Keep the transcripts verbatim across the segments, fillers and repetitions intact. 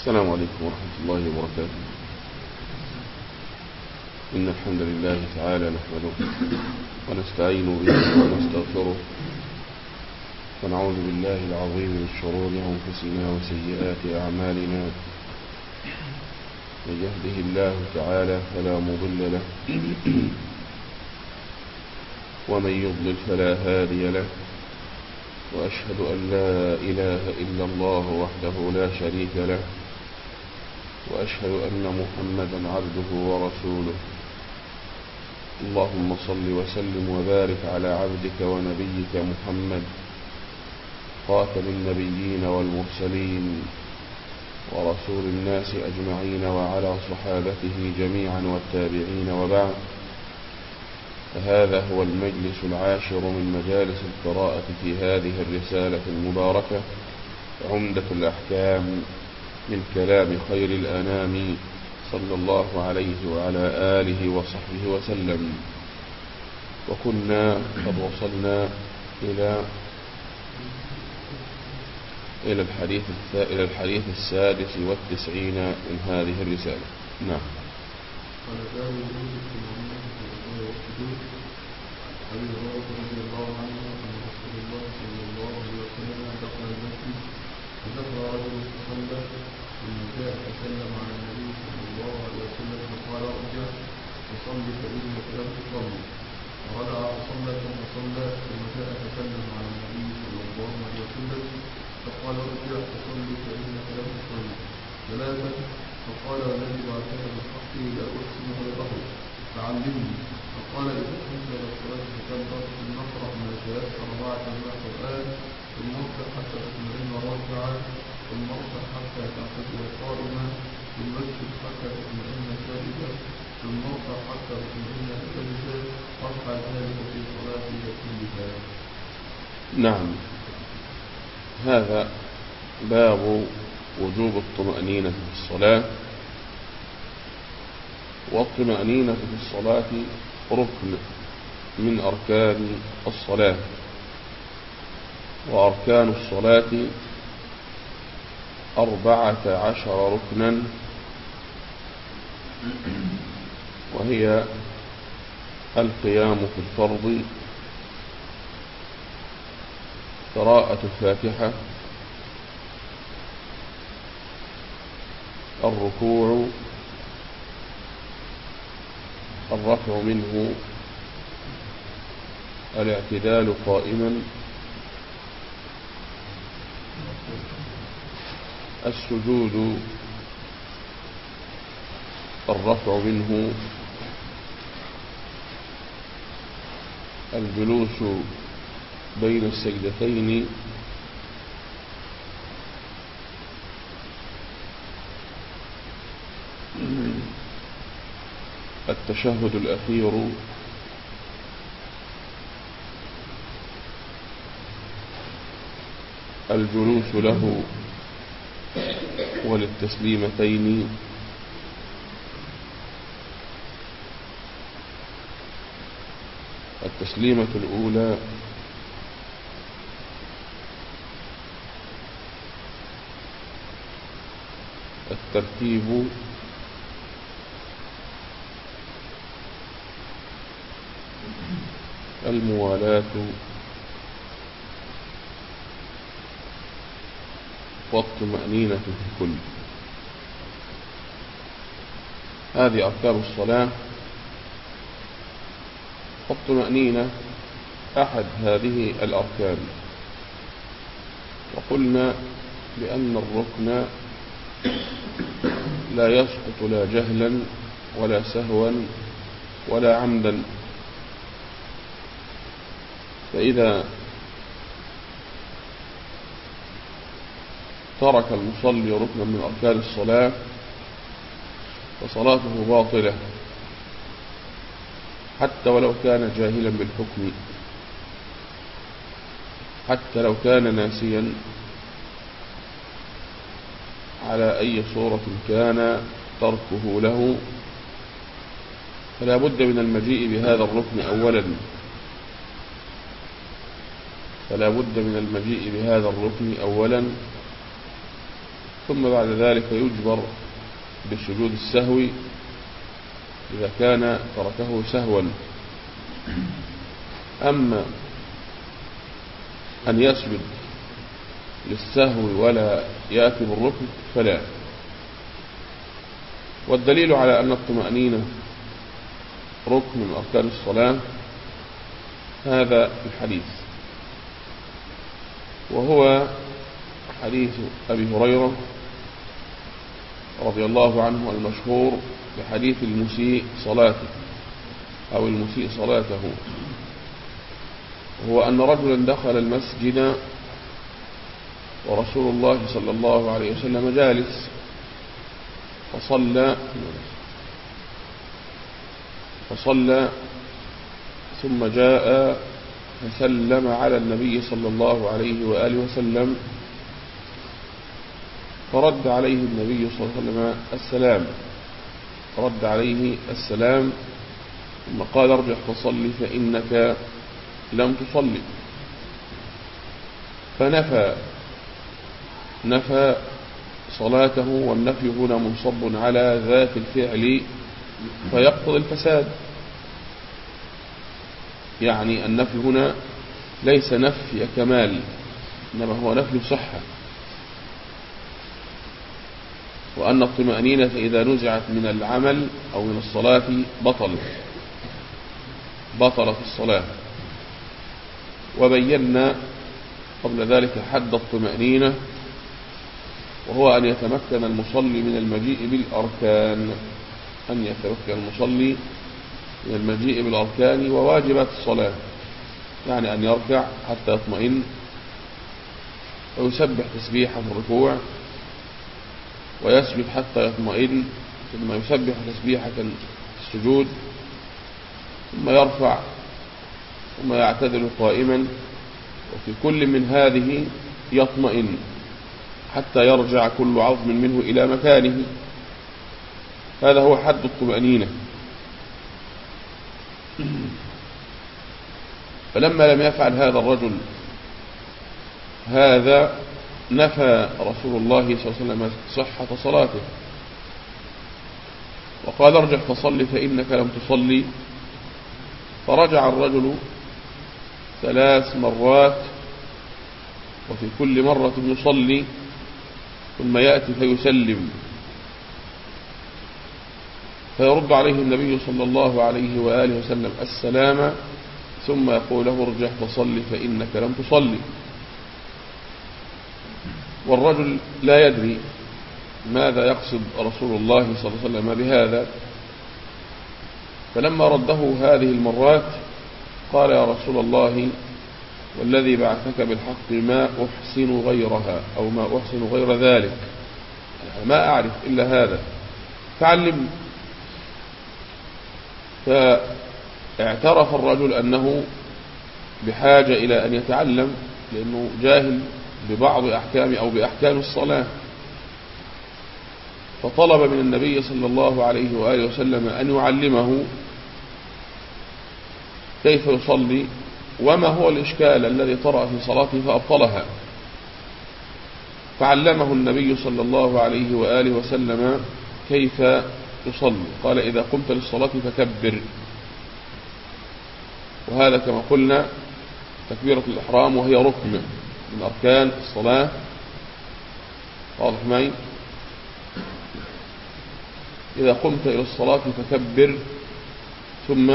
السلام عليكم ورحمة الله وبركاته. إن الحمد لله تعالى نحمده ونستعين به ونستغفره ونعوذ بالله العظيم من شرور أنفسنا وسيئات أعمالنا. من يهده الله تعالى فلا مضل له ومن يضلل فلا هادي له، وأشهد أن لا إله إلا الله وحده لا شريك له، وأشهد أن محمدا عبده ورسوله. اللهم صل وسلم وبارك على عبدك ونبيك محمد خاتم النبيين والمرسلين ورسول الناس أجمعين، وعلى صحابته جميعا والتابعين، وبعد. فهذا هو المجلس العاشر من مجالس القراءة في هذه الرسالة المباركة، عمدة الأحكام، من كلام خير الأنام صلى الله عليه وعلى آله وصحبه وسلم. وكنا قد وصلنا إلى إلى الحديث إلى الحديث السادس والتسعين من هذه الرسالة. نعم. أبي هريرة رضي الله عنه أن رسول الله صلى الله عليه وسلم دخل المسجد فذكر رجل فصلى، ثم جاء فسلم على النبي صلى الله عليه وسلم فقال ارجع فصل فإنك لم تصلي، فرجع فصلى ثم صلى، ثم جاء فسلم على النبي صلى الله عليه وسلم فقال ارجع فصل فإنك لم تصلي ثلاثة، فقال الذي بعثك بالحق لا أحسن غيره فعلمني. فقال إذا كنت إلى الصلاة فكبر، ثم اقرأ ما تيسر معك من القرآن، ثم اركع حتى تطمئن راكعا، ثم اركع حتى تعتدل قائما، ثم اسجد حتى تطمئن ساجدا، ثم اركع حتى تطمئن جالسا، وافعل ذلك في صلاتك كلها. نعم. هذا باب وجوب الطمأنينة في الصلاة. والطمأنينة في الصلاة ركن من أركان الصلاة، وأركان الصلاة أربعة عشر ركنا، وهي القيام في الفرض، قراءة الفاتحة، الركوع، الرفع منه، الاعتدال قائما، السجود، الرفع منه، الجلوس بين السجدتين، التشهد الأخير، الجلوس له وللتسليمتين، التسليمة الأولى، الترتيب، الموالاة، والطمأنينة في الكل. هذه أركان الصلاة. والطمأنينة أحد هذه الأركان. وقلنا بأن الركن لا يسقط لا جهلا ولا سهوا ولا عمدا، فإذا ترك المصلي ركنا من أركان الصلاة فصلاته باطلة، حتى ولو كان جاهلا بالحكم، حتى لو كان ناسيا، على أي صورة كان تركه له، فلا بد من المجيء بهذا الركن أولا فلا بد من المجيء بهذا الركن أولا ثم بعد ذلك يجبر بالسجود السهوي إذا كان تركه سهوا. أما أن يسجد للسهو ولا يأتي بالركن فلا. والدليل على أن الطمأنينة ركن من أركان الصلاة هذا الحديث، وهو حديث أبي هريرة رضي الله عنه المشهور بحديث المسيء صلاته أو المسيء صلاته، وهو أن رجلا دخل المسجد ورسول الله صلى الله عليه وسلم جالس فصلى فصلى ثم جاء فسلم على النبي صلى الله عليه وآله وسلم فرد عليه النبي صلى الله عليه وسلم السلام رد عليه السلام ثم قال ارجع فصلي فإنك لم تصلي. فنفى نفى صلاته، والنفي هنا منصب على ذات الفعل فيقتضي الفساد. يعني النفي هنا ليس نفي كمال، إنما هو نفي صحة، وأن الطمأنينة إذا نزعت من العمل أو من الصلاة بطل بطلت الصلاة. وبينا قبل ذلك حد الطمأنينة، وهو أن يتمكن المصلي من المجيء بالأركان أن يتمكن المصلي من المجيء بالأركان وواجبات الصلاة، يعني أن يركع حتى يطمئن ويسبح تسبيحة في الركوع ويسجد حتى يطمئن ثم يسبح تسبيحة في السجود ثم يرفع ثم يعتدل قائما، وفي كل من هذه يطمئن حتى يرجع كل عظم منه إلى مكانه. هذا هو حد الطمأنينة. فلما لم يفعل هذا الرجل هذا نفى رسول الله صلى الله عليه وسلم صحة صلاته وقال ارجع فصلي فإنك لم تصلي. فرجع الرجل ثلاث مرات وفي كل مرة يصلي ثم يأتي فيسلم، فيرد عليه النبي صلى الله عليه وآله وسلم السلام ثم يقول له ارجع فصلي فإنك لم تصلي. والرجل لا يدري ماذا يقصد رسول الله صلى الله عليه وسلم بهذا، فلما رده هذه المرات قال يا رسول الله والذي بعثك بالحق ما أحسن غيرها أو ما أحسن غير ذلك، يعني ما أعرف إلا هذا فعلمني. فاعترف الرجل أنه بحاجة إلى أن يتعلم لأنه جاهل ببعض أحكام أو بأحكام الصلاة، فطلب من النبي صلى الله عليه وآله وسلم أن يعلمه كيف يصلي وما هو الإشكال الذي طرأ في صلاته فأبطلها. فعلمه النبي صلى الله عليه وآله وسلم كيف يصلي. قال إذا قمت للصلاة فكبر، وهذا كما قلنا تكبيرة الإحرام وهي ركن من أركان الصلاة. واضح معي؟ إذا قمت إلى الصلاة فكبر ثم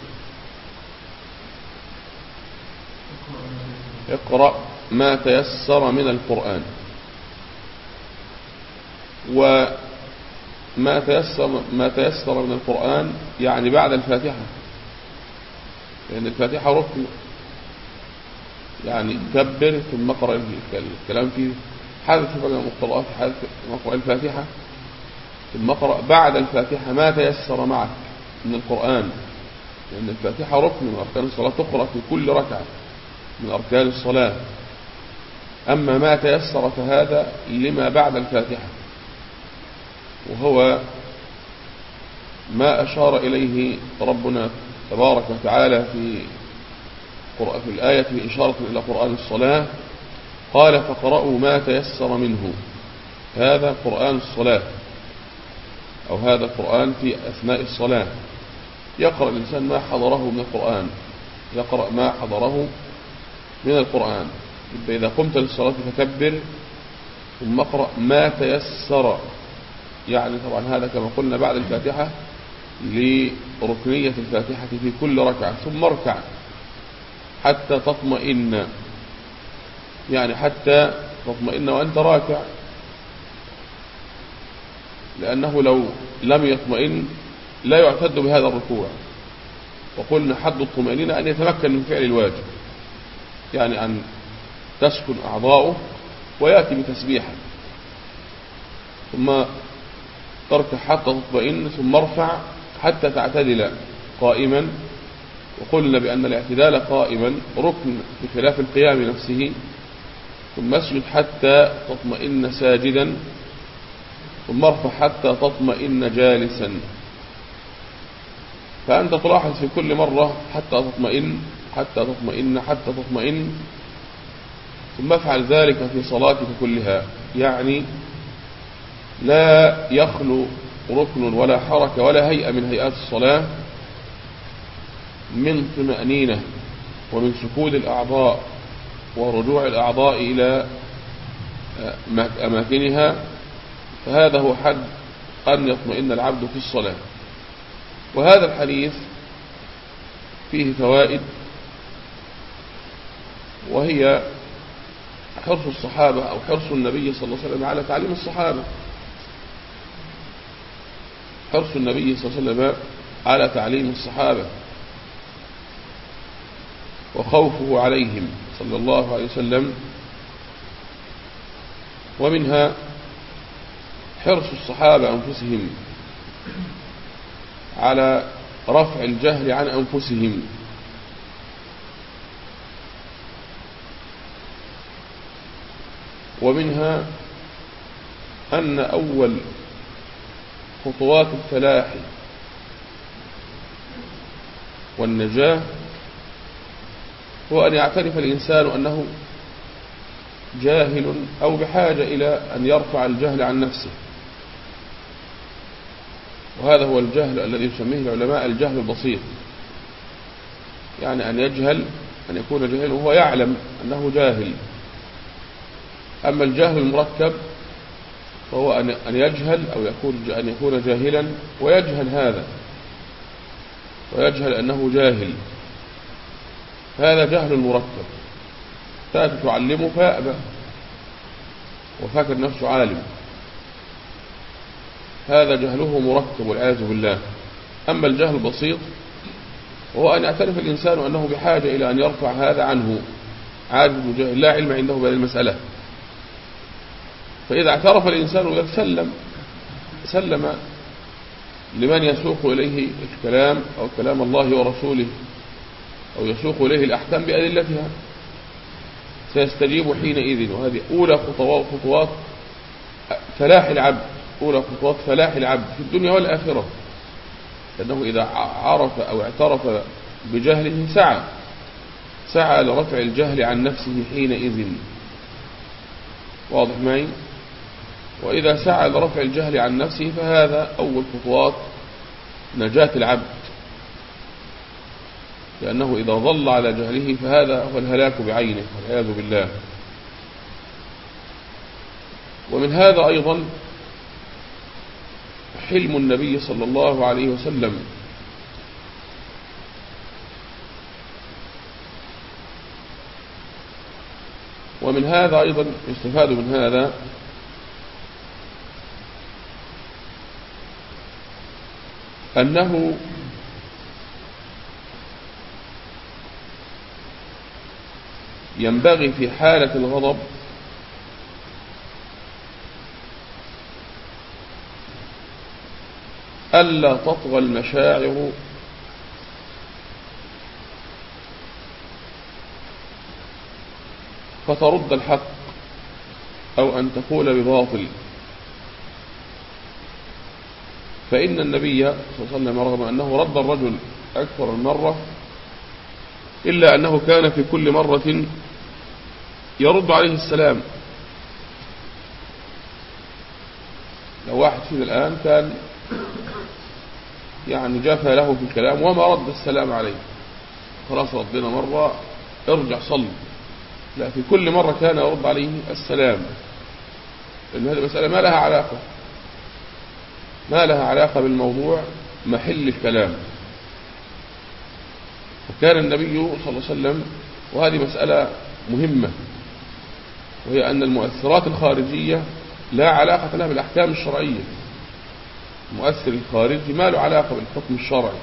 اقرأ ما تيسر من القرآن. وما تيسر, ما تيسر من القرآن يعني بعد الفاتحة، لأن الفاتحة ركن، يعني كبر ثم اقرأ. الكلام فيه حدث من المقتضيات حدث مقرأ الفاتحة ثم اقرأ بعد الفاتحة ما تيسر معك من القرآن، لأن الفاتحة ركن من أركان الصلاة تقرأ في كل ركعة من أركان الصلاة. أما ما تيسر فهذا لما بعد الفاتحة، وهو ما أشار إليه ربنا تبارك وتعالى في في الآية بإشارة إلى قرآن الصلاة. قال فقرأوا ما تيسر منه، هذا قرآن الصلاة أو هذا قرآن في أثناء الصلاة. يقرأ الإنسان ما حضره من القرآن، يقرأ ما حضره من القرآن. إذا قمت للصلاة فكبر، ثم اقرأ ما تيسر، يعني طبعا هذا كما قلنا بعد الفاتحة لركنية الفاتحة في كل ركعة. ثم اركع حتى تطمئن، يعني حتى تطمئن وأنت راكع، لأنه لو لم يطمئن لا يعتد بهذا الركوع. وقلنا حد الطمأنينة أن يتمكن من فعل الواجب، يعني أن تسكن أعضاؤه ويأتي بتسبيحة، ثم تركع حتى تطمئن، ثم ارفع حتى تعتدل قائما. وقلنا بأن الاعتدال قائما ركن بخلاف القيام نفسه. ثم اسجد حتى تطمئن ساجدا، ثم ارفع حتى تطمئن جالسا. فأنت تلاحظ في كل مرة حتى تطمئن حتى تطمئن حتى تطمئن، ثم افعل ذلك في صلاتك كلها. يعني لا يخلو ركن ولا حركة ولا هيئة من هيئات الصلاة من طمأنينة ومن سكون الأعضاء ورجوع الأعضاء إلى أماكنها. فهذا هو حد أن يطمئن العبد في الصلاة. وهذا الحديث فيه فوائد، وهي حرص الصحابة أو حرص النبي صلى الله عليه وسلم على تعليم الصحابة، حرص النبي صلى الله عليه وسلم على تعليم الصحابة، وخوفه عليهم صلى الله عليه وسلم. ومنها حرص الصحابة أنفسهم على رفع الجهل عن أنفسهم، ومنها أن أول خطوات الفلاح والنجاة هو أن يعترف الإنسان أنه جاهل أو بحاجة إلى أن يرفع الجهل عن نفسه. وهذا هو الجهل الذي يسميه العلماء الجهل البسيط، يعني أن يجهل، أن يكون جاهل وهو يعلم أنه جاهل. أما الجهل المركب فهو أن يجهل أو يكون أن يكون جاهلا ويجهل هذا، ويجهل أنه جاهل. هذا جهل مركب، تأتي تعلمه فيأبى وفاكر نفسه عالم، هذا جهله مركب والعياذ بالله. أما الجهل البسيط وهو أن يعترف الإنسان أنه بحاجة إلى أن يرفع هذا عنه، عاجز جاهل لا علم عنده بهذه المسألة. فإذا اعترف الإنسان وقال سلم سلم لمن يسوق إليه الكلام أو كلام الله ورسوله، أو يسوق إليه الأحكام بأدلتها، سيستجيب حينئذ. وهذه أولى خطوات خطوات فلاح العبد، أولى خطوات فلاح العبد في الدنيا والآخرة، لأنه إذا عرف أو اعترف بجهله سعى سعى لرفع الجهل عن نفسه حينئذ. واضح معي؟ وإذا سعى لرفع الجهل عن نفسه فهذا أول خطوات نجاة العبد، لأنه إذا ظل على جهله فهذا هو الهلاك بعينه والعياذ بالله. ومن هذا أيضا حلم النبي صلى الله عليه وسلم، ومن هذا أيضا يستفاد من هذا أنه ينبغي في حالة الغضب ألا تطغى المشاعر فترد الحق أو أن تقول بباطل. فإن النبي صلى الله عليه وسلم رغم أنه رد الرجل أكثر من مرة إلا أنه كان في كل مرة يرد عليه السلام، واحد فينا الآن كان يعني جافى له في الكلام وما رد السلام عليه، خلاص ردنا مرة ارجع صل، لا في كل مرة كان يرد عليه السلام، لأن هذه مسألة ما لها علاقة ما لها علاقة بالموضوع محل الكلام. وكان النبي صلى الله عليه وسلم، وهذه مسألة مهمة، وهي أن المؤثرات الخارجية لا علاقة لها بالأحكام الشرعية. المؤثر الخارجي ما له علاقة بالحكم الشرعي،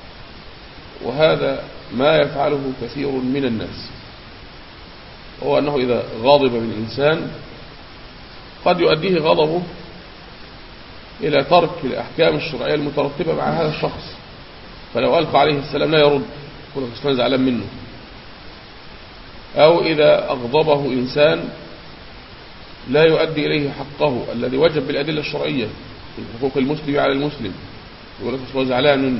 وهذا ما يفعله كثير من الناس، هو أنه إذا غضب من إنسان قد يؤديه غضبه إلى ترك الأحكام الشرعية المترتبة مع هذا الشخص، فلو ألقى عليه السلام لا يرد، يقول لك زعلان منه. أو إذا أغضبه إنسان لا يؤدي إليه حقه الذي وجب بالأدلة الشرعية من حقوق المسلم على المسلم، يقول لك زعلان منه.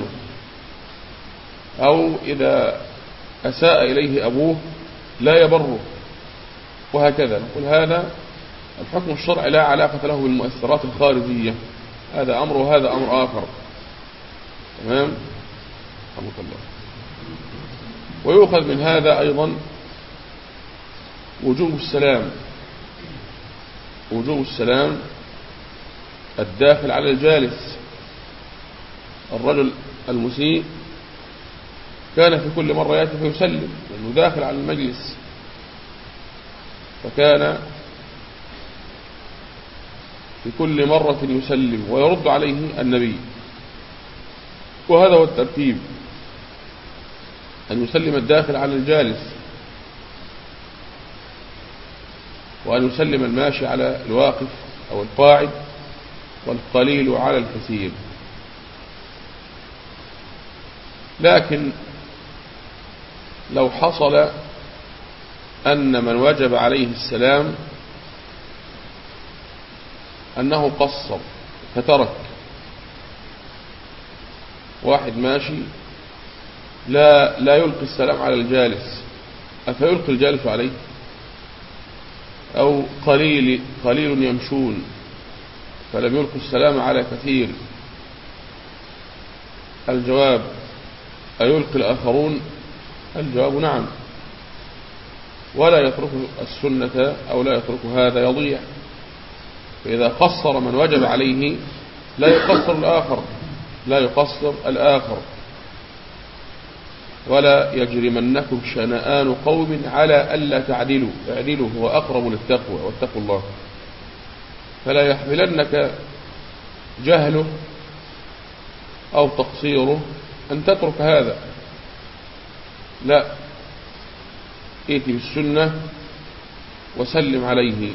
أو إذا أساء إليه أبوه لا يبره، وهكذا. نقول هذا الحكم الشرعي لا علاقة له بالمؤثرات الخارجية، هذا أمر وهذا أمر آخر. تمام؟ رحمك الله. ويؤخذ من هذا أيضا وجوب السلام وجوب السلام الداخل على الجالس. الرجل المسيء كان في كل مرة يأتي فيسلم لأنه داخل على المجلس، فكان في كل مرة يسلم ويرد عليه النبي، وهذا هو الترتيب، أن يسلم الداخل على الجالس، وأن يسلم الماشي على الواقف أو القاعد، والقليل على الكثير. لكن لو حصل أن من وجب عليه السلام أنه قصر فترك، واحد ماشي لا لا يلقي السلام على الجالس، أفيلقي الجالس عليه؟ أو قليل قليل يمشون فلم يلقوا السلام على كثير، الجواب أيلقي الآخرون؟ الجواب نعم، ولا يترك السنة أو لا يترك هذا يضيع. فإذا قصر من وجب عليه لا يقصر الآخر لا يقصر الآخر ولا يجرمنكم شنآن قوم على ألا تعدلوا، اعدلوا هو أقرب للتقوى واتقوا الله. فلا يحملنك جهله أو تقصيره أن تترك هذا، لا، ائتي بالسنة وسلم عليه.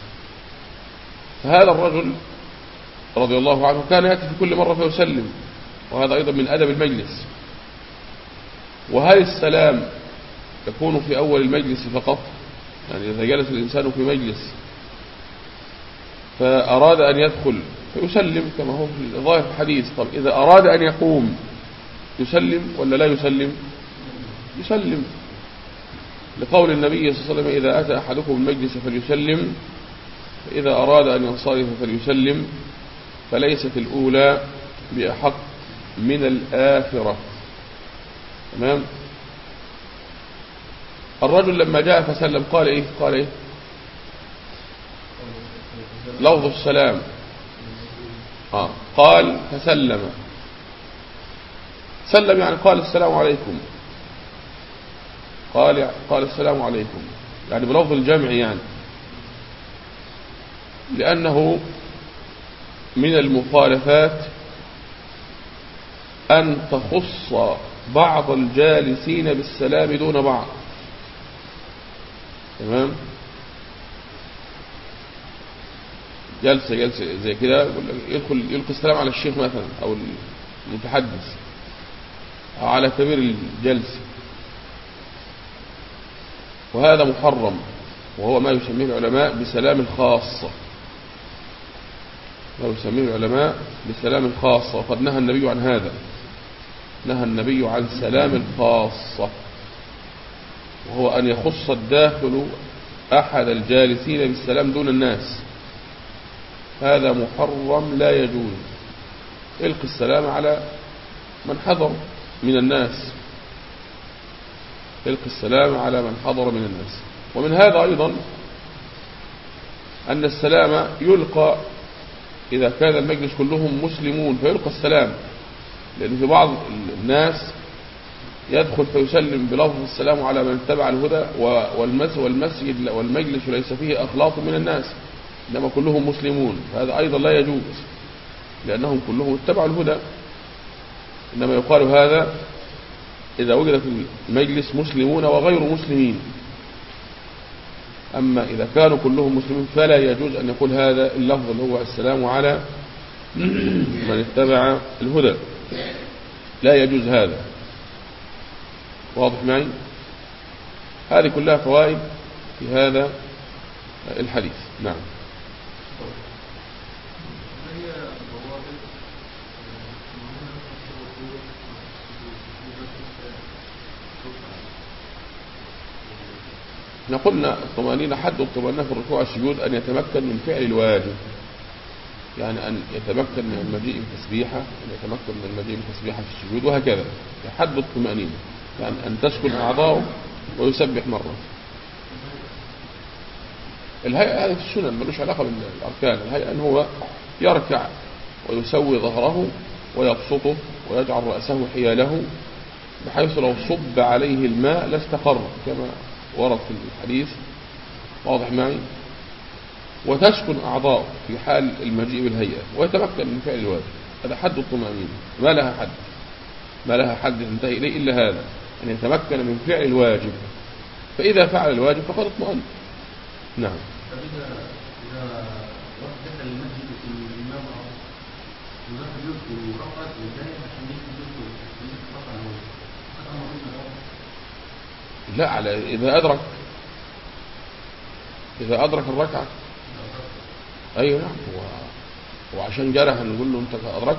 فهذا الرجل رضي الله عنه كان يأتي في كل مرة فيسلم، وهذا أيضا من أدب المجلس. وهل السلام يكون في أول المجلس فقط؟ يعني إذا جلس الإنسان في مجلس فأراد أن يدخل فيسلم كما هو في ظاهر الحديث. طب إذا أراد أن يقوم يسلم ولا لا يسلم؟ يسلم، لقول النبي صلى الله عليه وسلم: إذا أتى أحدكم المجلس فليسلم، فإذا أراد أن ينصرف فليسلم، فليست الأولى بأحق من الآخرة. تمام؟ الرجل لما جاء فسلم قال إيه؟ قال إيه؟ لفظ السلام آه. قال فسلم، سلم يعني قال السلام عليكم، قال قال السلام عليكم، يعني بلفظ الجمع، يعني لأنه من المخالفات أن تخص بعض الجالسين بالسلام دون بعض. تمام؟ جلسة جلسة زي كده يدخل يلقي السلام على الشيخ مثلا أو المتحدث أو على كبير الجلسة، وهذا محرم، وهو ما يسميه العلماء بسلام الخاصة، ما يسميه العلماء بسلام الخاصة. وقد نهى النبي عن هذا، نهى النبي عن سلام الخاصة، وهو أن يخص الداخل أحد الجالسين بالسلام دون الناس. هذا محرم لا يجوز. القي السلام على من حضر من الناس، القي السلام على من حضر من الناس. ومن هذا أيضا أن السلام يلقى إذا كان المجلس كلهم مسلمون فيلقى السلام، لأن في بعض الناس يدخل فيسلم بلفظ السلام على من اتبع الهدى والمسجد والمجلس ليس فيه أخلاق من الناس إنما كلهم مسلمون، فهذا أيضا لا يجوز لأنهم كلهم اتبعوا الهدى. إنما يقال هذا إذا وجد في المجلس مسلمون وغير مسلمين، أما إذا كانوا كلهم مسلمين فلا يجوز أن يقول هذا اللفظ اللي هو السلام على من اتبع الهدى، لا يجوز هذا. واضح معي؟ هذه كلها فوائد في هذا الحديث. نعم. احنا قلنا الطمأنينة، حد الطمأنينة في الركوع والسجود أن يتمكن من فعل الواجب، يعني أن يتمكن من المجيء بالتسبيحة، أن يتمكن من المجيء بالتسبيحة في السجود وهكذا. حد الطمأنينة يعني أن تسكن أعضاؤه ويسبح مرة. الهيئة هذه في السنن ملوش علاقة بالأركان. الهيئة أن هو يركع ويسوي ظهره ويبسطه ويجعل رأسه حياله بحيث لو صب عليه الماء لاستقر كما ورد في الحديث. واضح معي؟ وتسكن أعضاء في حال المجيء بالهيئة ويتمكن من فعل الواجب. هذا حد الطمأنينة، ما لها حد، ما لها حد تنتهي إليه إلا هذا، أن يتمكن من فعل الواجب. فإذا فعل الواجب فقد اطمأن. نعم. فإذا إذا وقت المسجد في الإمام ودخل يذكر رقعة وجاي عشان يذكر لا، على إذا أدرك إذا أدرك الركعة. أيوة نعم. هو وعشان جرح نقول له أنت أدركت.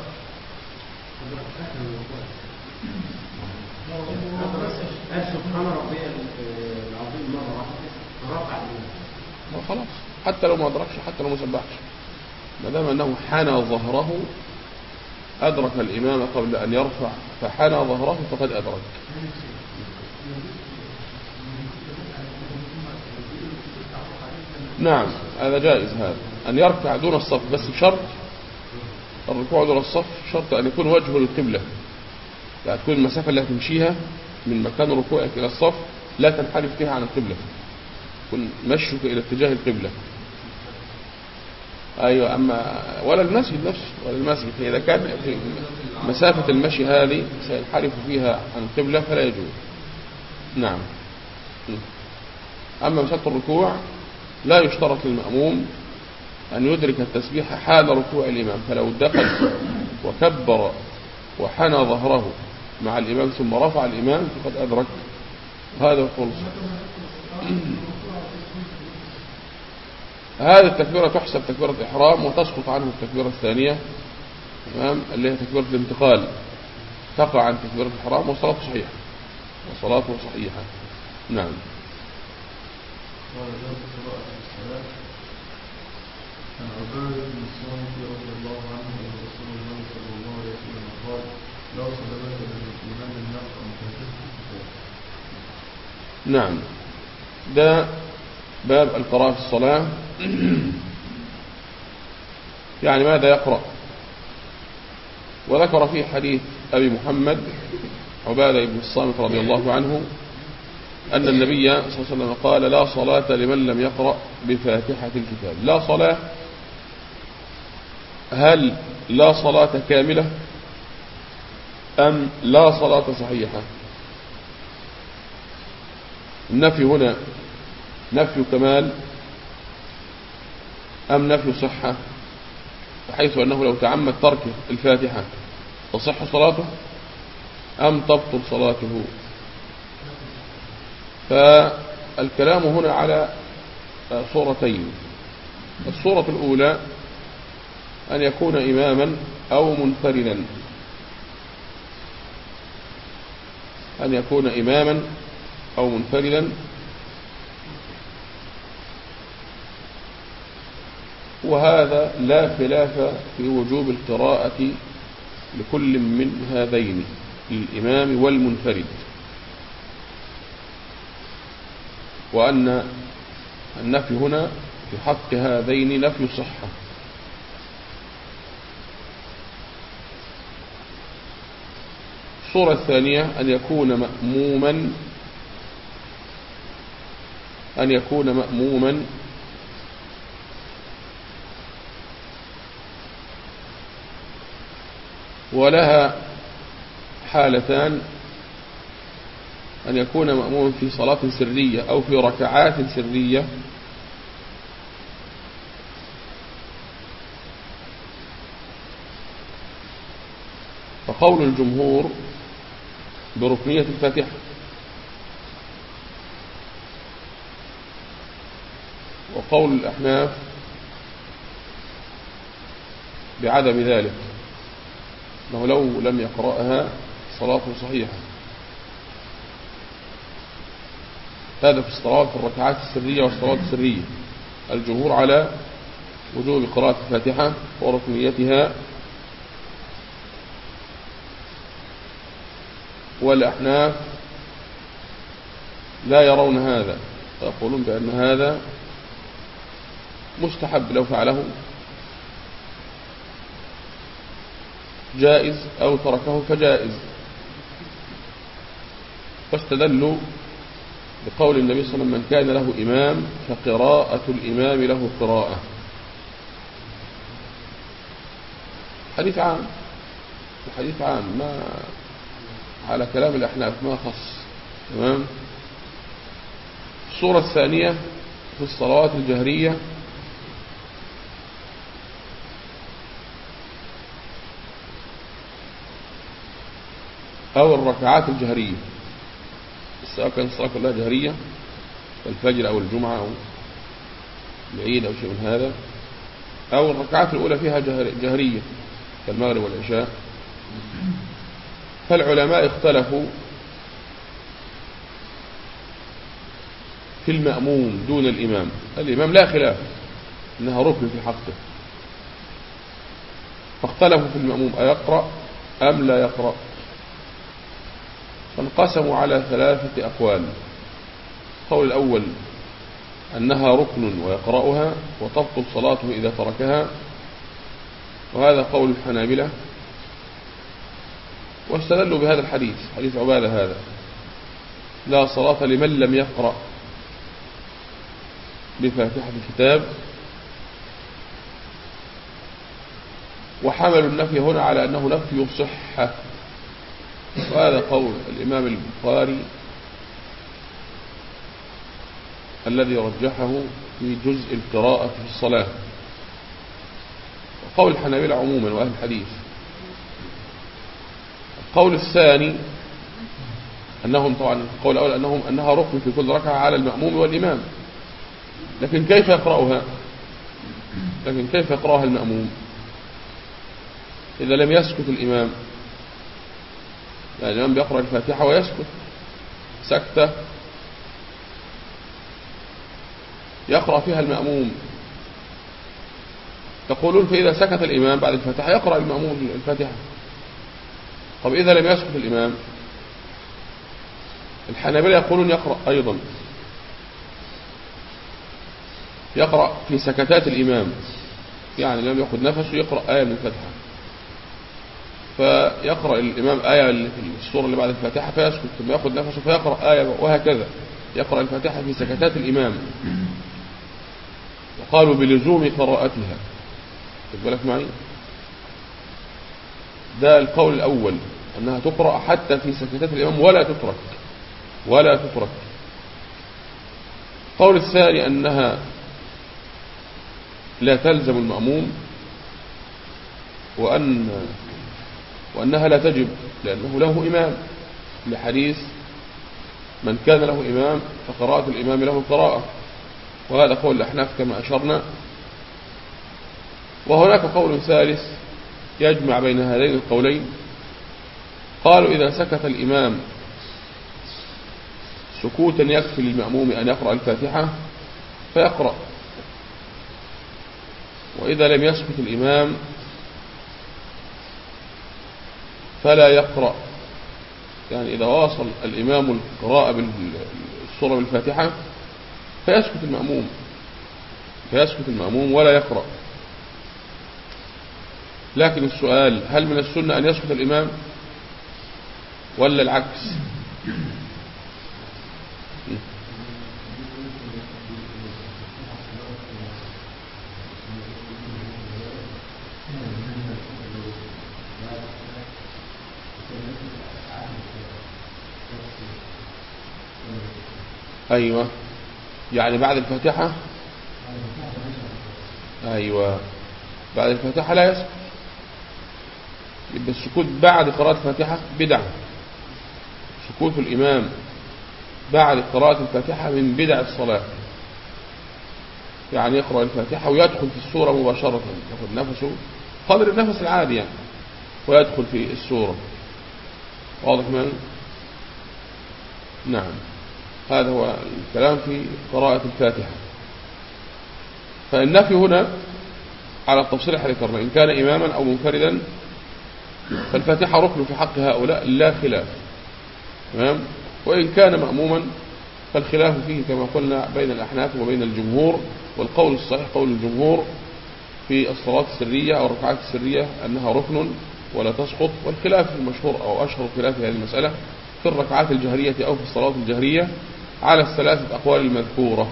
سبحان ربي العظيم مرة واحدة رفع خلاص، حتى لو ما أدركش، حتى لو ما سبحش، ما دام أنه حنى ظهره أدرك الإمام قبل أن يرفع فحنى ظهره فقد أدرك. نعم هذا جائز، هذا أن يركع دون الصف، بس بشرط الركوع دون الصف شرط أن يكون وجهه للقبلة، يعني تكون المسافة اللي هتمشيها من مكان ركوعك إلى الصف لا تنحرف فيها عن القبلة، يكون مشيك إلى اتجاه القبلة. أيوة. أما ولا المسجد نفسه ولا المسجد، إذا كان في مسافة المشي هذه سينحرف فيها عن القبلة فلا يجوز. نعم. أما مسافة الركوع لا يشترط للمأموم أن يدرك التسبيح حال ركوع الإمام، فلو دخل وكبر وحنى ظهره مع الإمام ثم رفع الإمام فقد أدرك. هذا هو هذه التكبيرة تحسب تكبيرة إحرام وتسقط عنه التكبيرة الثانية، تمام، اللي هي تكبيرة الانتقال، تقع عن تكبيرة الإحرام وصلاته صحيحة وصلاته صحيحة. نعم. عن عبادة بن الصامت رضي الله عنه أن رسول الله صلى الله عليه وسلم قال: لا صلاة لمن لم يقرأ بفاتحة الكتاب. نعم. ده باب القراءة في الصلاة. يعني ماذا يقرأ؟ وذكر فيه حديث أبي محمد عبادة بن الصامت رضي الله عنه أن النبي صلى الله عليه وسلم قال: لا صلاة لمن لم يقرأ بفاتحة الكتاب. لا صلاة، هل لا صلاة كاملة أم لا صلاة صحيحة؟ النفي هنا نفي كمال أم نفي صحة، بحيث أنه لو تعمد ترك الفاتحة تصح صلاته أم تبطل صلاته؟ فالكلام هنا على صورتين. الصورة الأولى أن يكون إماما أو منفردا، أن يكون إماما أو منفردا وهذا لا خلاف في وجوب القراءة لكل من هذين الإمام والمنفرد، وأن النفي هنا في حق هذين نفي صحة. الصورة الثانية أن يكون مأموما أن يكون مأموما ولها حالتان: أن يكون مأموما في صلاة سرية أو في ركعات سرية، فقول الجمهور بركنية الفاتحة، وقول الأحناف بعدم ذلك، أنه لو لم يقرأها صلاته صحيحة. هذا في الصلاة في الركعات السرية والصلاة السرية. الجمهور على وجوب قراءة الفاتحة وركنيتها، والأحناف لا يرون هذا، يقولون بأن هذا مستحب، لو فعله جائز أو تركه فجائز. واستدلوا بقول النبي صلى الله عليه وسلم: من كان له إمام فقراءة الإمام له قراءة. حديث عام، الحديث عام ما على كلام الأحناف ما خص. تمام. الصورة الثانية في الصلوات الجهرية: أو الركعات الجهرية، سواء كانت الصلاة كلها جهرية كالفجر أو الجمعة أو العيد أو شيء من هذا، أو الركعات الأولى فيها جهرية كالمغرب والعشاء. فالعلماء اختلفوا في المأموم دون الإمام. الإمام لا خلاف إنها ركن في حقه، فاختلفوا في المأموم أيقرأ أم لا يقرأ، فانقسموا على ثلاثة أقوال. القول الأول أنها ركن ويقرأها وتبطل صلاته إذا تركها، وهذا قول الحنابلة، واستدلوا بهذا الحديث، حديث عبادة هذا: لا صلاة لمن لم يقرأ بفاتحة الكتاب. وحملوا النفي هنا على أنه نفي صحة، وهذا قول الإمام البخاري الذي رجحه في جزء القراءة في الصلاة، وقول الحنابلة عموما وأهل الحديث. القول الثاني أنهم طبعا القول الأول أنهم أنها ركن في كل ركعة على المأموم والإمام، لكن كيف يقرأها لكن كيف يقرأها المأموم إذا لم يسكت الإمام؟ يعني الإمام بيقرأ الفاتحة ويسكت سكتة يقرأ فيها المأموم، تقولون فإذا سكت الإمام بعد الفاتحة يقرأ المأموم الفاتحة. طب إذا لم يسكت الإمام؟ الحنابلة يقولون يقرأ أيضا، يقرأ في سكتات الإمام، يعني لم يأخذ نفسه يقرأ آية من الفاتحة، فيقرأ الإمام آية في السورة اللي بعد الفاتحة فيسكت، ثم يأخذ نفسه فيقرأ آية، وهكذا يقرأ الفاتحة في سكتات الإمام. وقالوا بلزوم قراءتها. خد بالك معي، ده القول الأول أنها تقرأ حتى في سكتات الإمام ولا تترك ولا تترك. القول الثاني أنها لا تلزم المأموم، وأن وأنها لا تجب لأنه له إمام، لحديث من كان له إمام فقراءة الإمام له قراءة، وهذا قول الأحناف كما أشرنا. وهناك قول ثالث يجمع بين هذين القولين، قالوا إذا سكت الإمام سكوتا يكفي للمأموم أن يقرأ الفاتحة فيقرأ، وإذا لم يسكت الإمام فلا يقرأ، يعني إذا واصل الإمام القراءة بالسورة بالفاتحة فيسكت المأموم فيسكت المأموم ولا يقرأ. لكن السؤال، هل من السنة أن يسكت الإمام ولا العكس؟ أيوة، يعني بعد الفاتحة. أيوة، بعد الفاتحة لا يسكت. يبقى السكوت بعد قراءة الفاتحة بدعة. سكوت الإمام بعد قراءة الفاتحة من بدع الصلاة، يعني يقرأ الفاتحة ويدخل في السورة مباشرة، يأخذ نفسه قدر النفس العادي يعني ويدخل في السورة. واضح معي؟ نعم، هذا هو الكلام في قراءة الفاتحة. فالنفي هنا على التفصيل الذي ذكرنا، إن كان إماما أو منفردا فالفاتحة ركن في حق هؤلاء لا خلاف، تمام. وإن كان مأموما فالخلاف فيه كما قلنا بين الأحناف وبين الجمهور، والقول الصحيح قول الجمهور في الصلاة السرية أو الركعات السرية أنها ركن ولا تسقط. والخلاف المشهور أو أشهر خلاف في هذه المسألة في الركعات الجهرية أو في الصلاة الجهرية على الثلاثة أقوال المذكورة.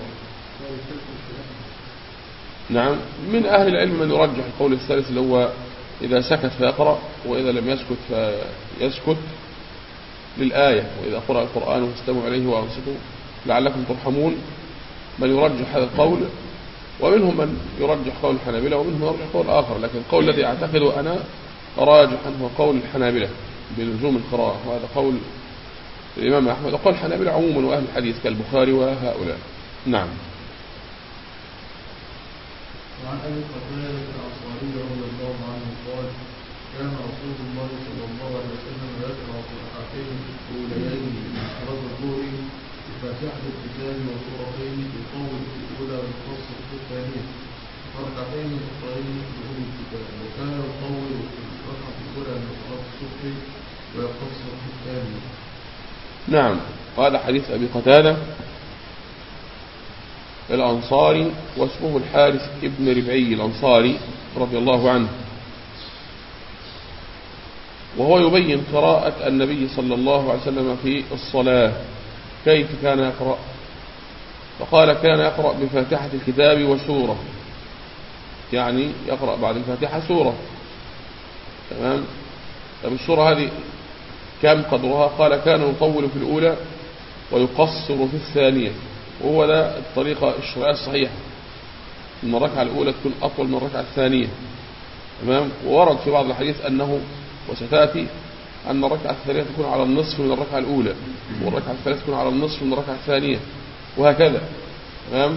نعم، من أهل العلم من يرجح القول الثالث اللي هو إذا سكت فيقرأ، وإذا لم يسكت فيسكت للآية، وإذا قرأ القرآن فاستمعوا عليه وأنصتوا لعلكم ترحمون. من يرجح هذا القول، ومنهم من يرجح قول الحنابلة، ومنهم من يرجح قول آخر، لكن القول الذي أعتقده أنا راجحا هو قول الحنابلة بلزوم القراءة، وهذا قول الإمام أحمد وقول الحنابلة عموما وأهل الحديث كالبخاري وهؤلاء. نعم. وعن أبي قتادة الأنصاري رضي الله عنه قال: كان رسول الله صلى الله عليه وسلم يقرأ في الركعتين الأوليين من صلاة الظهر بفاتحة الكتاب وسورتين يطول في الأولى ويقصر في الثانية، والركعتين الأخرين بأم الكتاب، وكان يطول في الركعة الأولى من صلاة الصبح ويقصر في الثانية. نعم، هذا حديث أبي قتادة الأنصاري، واسمه الحارث ابن ربعي الأنصاري رضي الله عنه، وهو يبين قراءة النبي صلى الله عليه وسلم في الصلاة كيف كان يقرأ. فقال: كان يقرأ بفاتحة الكتاب وسورة، يعني يقرأ بعد الفاتحة سورة، تمام. طب السورة هذه كم قدرها؟ قال: كان يطول في الأولى ويقصر في الثانية، وهو ده الطريقة الشرعية الصحيحة، إن الركعة الأولى تكون أطول من الركعة الثانية، تمام. وورد في بعض الحديث أنه وستأتي أن الركعة الثانية تكون على النصف من الركعة الأولى، والركعة الثالثة تكون على النصف من الركعة الثانية، وهكذا، تمام.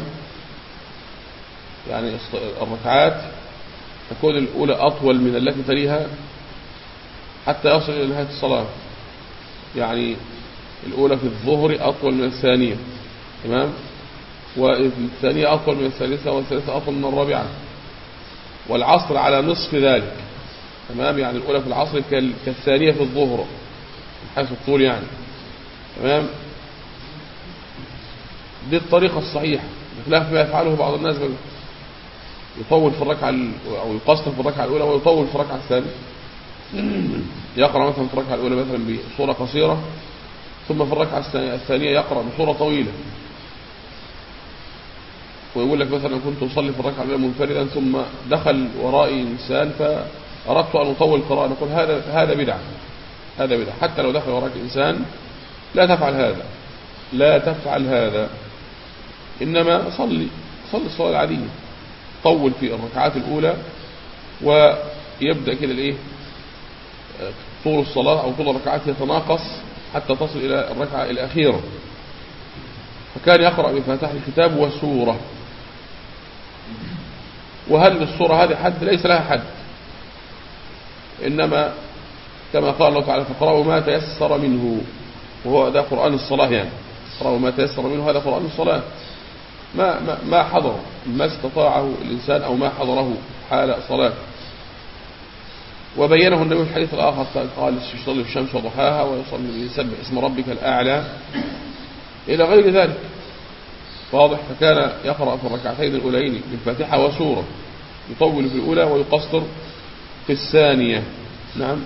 يعني الركعات تكون الأولى أطول من التي تليها حتى يصل إلى نهاية الصلاة. يعني الأولى في الظهر أطول من الثانية، تمام، والثانية أطول من الثالثة، والثالثة أطول من الرابعة، والعصر على نصف ذلك، تمام. يعني الأولى في العصر كالثانية في الظهر من حيث الطول يعني، تمام. دي الطريقة الصحيحة، بخلاف ما يفعله بعض الناس بقى، يطول في الركعة أو يقصر في الركعة الأولى ويطول في الركعة الثانية. يقرأ مثلا في الركعة الأولى مثلا بصورة قصيرة، ثم في الركعة الثانية يقرأ بصورة طويلة، ويقول لك مثلا كنت أصلي في الركعة الأولى منفردا ثم دخل ورائي إنسان فأردت أن أطول القراءة، نقول هذا هذا بدعة، هذا بدعة. حتى لو دخل وراك إنسان لا تفعل هذا، لا تفعل هذا، إنما صلي صلي الصلاة العادية، طول في الركعات الأولى، ويبدأ كده الإيه طول الصلاة أو طول الركعات يتناقص حتى تصل إلى الركعة الأخيرة. فكان يقرأ بفاتحة الكتاب وسورة. وهل السورة هذه حد؟ ليس لها حد، إنما كما قال الله تعالى: فقرأوا ما تيسر منه، وهو ده قرآن الصلاة، يعني قرأوا ما تيسر منه، هذا قرآن الصلاة، ما, ما, ما حضر ما استطاعه الإنسان أو ما حضره حال صلاته. وبينه النبي في الحديث الآخر قال يصلي الشمس وضحاها ويصلي يسبح اسم ربك الأعلى إلى غير ذلك. واضح. فكان يقرأ في الركعتين الأولين بالفاتحة وسورة، يطول في الأولى ويقصر في الثانية. نعم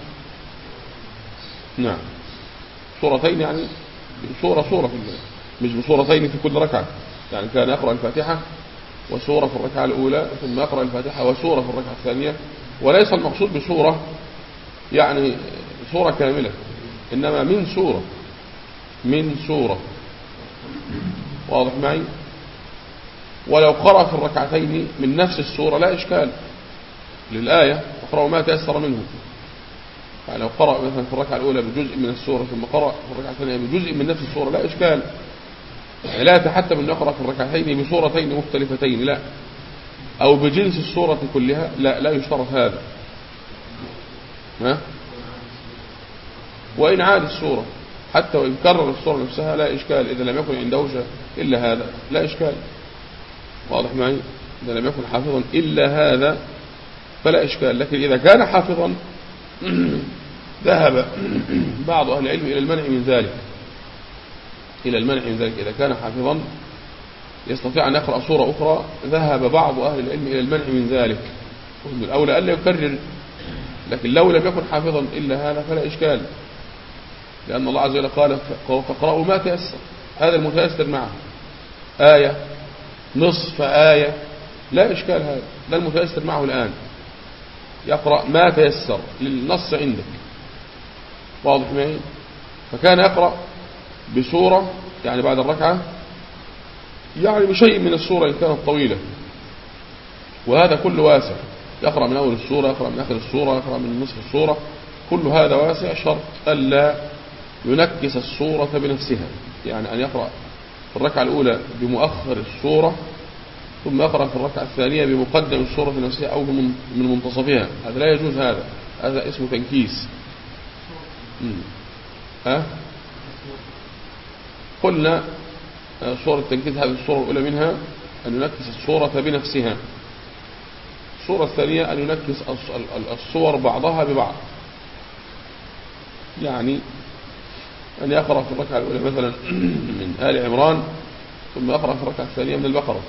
نعم سورتين، يعني سورة سورة في الليل، مش بسورتين في كل ركعة. يعني كان يقرأ الفاتحة وسورة في الركعة الأولى ثم يقرأ الفاتحة وسورة في الركعة الثانية. وليس المقصود بسورة يعني سورة كاملة، إنما من سورة من سورة. واضح معي. ولو قرأ في الركعتين من نفس السورة لا إشكال للآية، اقرأوا ما تيسر منه. يعني لو قرأ مثلا في الركعة الأولى بجزء من السورة ثم قرأ في الركعة الثانية بجزء من نفس السورة لا إشكال. يعني لا يتحتم أن يقرأ في الركعتين بسورتين مختلفتين، لا، أو بجنس السورة كلها، لا لا يشترط هذا. ها؟ وإن عاد السورة حتى وإن كرر السورة نفسها لا إشكال، إذا لم يكن عنده إلا هذا لا إشكال. واضح معي. إذا لم يكن حافظا إلا هذا فلا إشكال. لكن إذا كان حافظا ذهب بعض أهل العلم إلى المنع من ذلك إلى المنع من ذلك إذا كان حافظا يستطيع أن يقرأ سورة أخرى، ذهب بعض أهل العلم إلى المنع من ذلك، ومن الأولى ألا يكرر. لكن لو لم يكن حافظا إلا هذا فلا إشكال، لأن الله عز وجل قال فاقرأوا ما تيسر. هذا المتيسر معه آية نصف آية لا إشكال، هذا لا المتيسر معه الآن يقرأ ما تيسر للنص عندك. واضح معي. فكان يقرأ بسورة يعني بعد الركعة يعني بشيء من السورة إن كانت طويلة، وهذا كله واسع. يقرأ من أول السورة، يقرأ من آخر السورة، يقرأ من نصف السورة، كل هذا واسع. شرط ألا ينكس السورة بنفسها، يعني أن يقرأ في الركعة الأولى بمؤخر السورة ثم يقرأ في الركعة الثانية بمقدم السورة نفسها أو من منتصفها. هذا لا يجوز، هذا هذا اسمه تنكيس. ها؟ قلنا صورة التنكيس هذه الصورة الأولى منها أن ينكس الصورة بنفسها. الصورة الثانية أن ينكس الصور بعضها ببعض، يعني أن يقرأ في الركعة الأولى مثلا من آل عمران ثم يقرأ في الركعة الثانية من البقرة،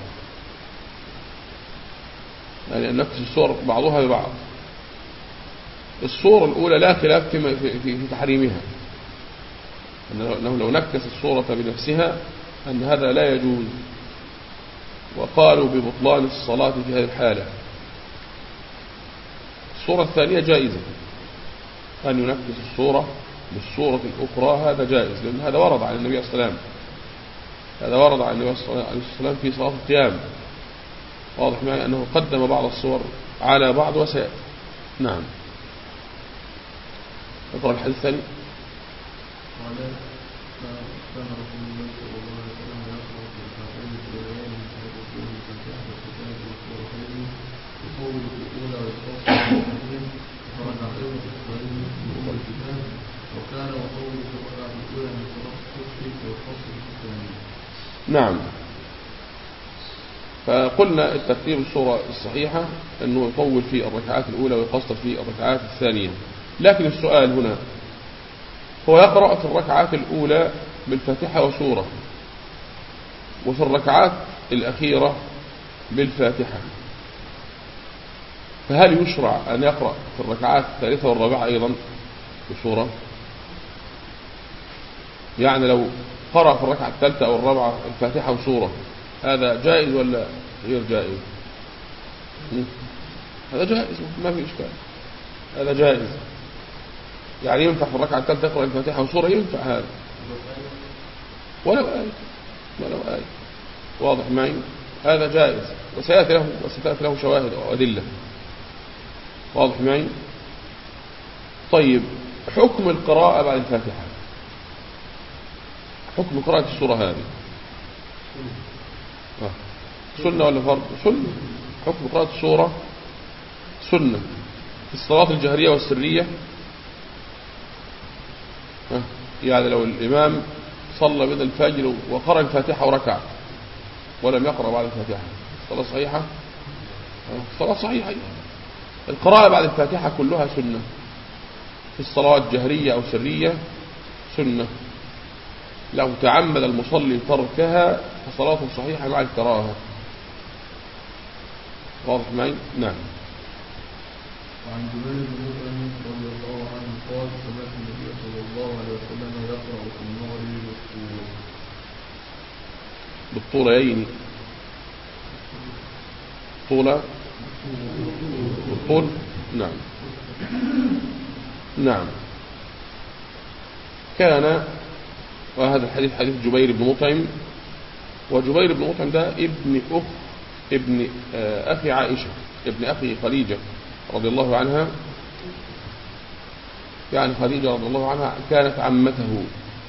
يعني أن ينكس الصور بعضها ببعض. الصورة الأولى لا خلاف في, في, في تحريمها، أنه لو نكس الصورة بنفسها أن هذا لا يجوز، وقالوا ببطلان الصلاة في هذه الحالة. الصورة الثانية جائزة، أن ينكس الصورة بالصورة الأخرى، هذا جائز، لأن هذا ورد عن النبي صلى الله عليه وسلم هذا ورد عن النبي صلى الله عليه وسلم في صلاة القيام. واضح معي أنه قدم بعض الصور على بعض وسائل. نعم. اقرأ الحديث الثاني. كان رسول الله صلى الله عليه وسلم يقرأ في الركعتين الأوليين من صلاة الظهر بالفاتحة والكتاب والسورتين يطول في الأولى ويقصر في الثانية وركعتين الأخرين من أم الكتاب، وكان يطول في الركعة الأولى من صلاة الصبح ويقصر في الثانية. نعم. فقلنا الترتيب الصورة الصحيحة أنه يطول في الركعات الأولى ويقصر في الركعات الثانية. لكن السؤال هنا هو يقرأ في الركعات الأولى بالفاتحة وسورة، وفي الركعات الأخيرة بالفاتحة، فهل يشرع أن يقرأ في الركعات الثالثة والرابعة أيضا بسورة؟ يعني لو قرأ في الركعة الثالثة أو الرابعة الفاتحة وسورة، هذا جائز ولا غير جائز؟ هذا جائز، ما في إشكال، هذا جائز. يعني ينفع في الركعة الثالثة يقرأ الفاتحة وسورة، ينفع هذا ولو آية ولو آية. واضح معي. هذا جائز، وسيأتي له وستأتي له شواهد أو أدلة. واضح معي. طيب، حكم القراءة بعد الفاتحة، حكم قراءة السورة هذه سنة ولا فرض؟ سنة. حكم قراءة السورة سنة في الصلاة الجهرية والسرية. يعني لو الإمام صلى بين الفجر وقرأ الفاتحة وركع ولم يقرأ بعد الفاتحة، الصلاة صحيحة؟ الصلاة صحيحة. القراءة بعد الفاتحة كلها سنة في الصلوات جهرية أو سرية، سنة. لو تعمد المصلي تركها فصلاته صحيحة مع الكراهة. واضح معي؟ نعم. وعن جبير بن مطعم رضي الله عنه قال سمعت النبي صلى الله عليه وسلم يقرأ في المغرب بالطور. بالطورين طولة بالطول. نعم نعم. كان، وهذا الحديث حديث جبير بن مطعم، وجبير بن مطعم ده ابن أخ ابن أخي عائشة، ابن أخي خديجة رضي الله عنها. يعني خديجة رضي الله عنها كانت عمته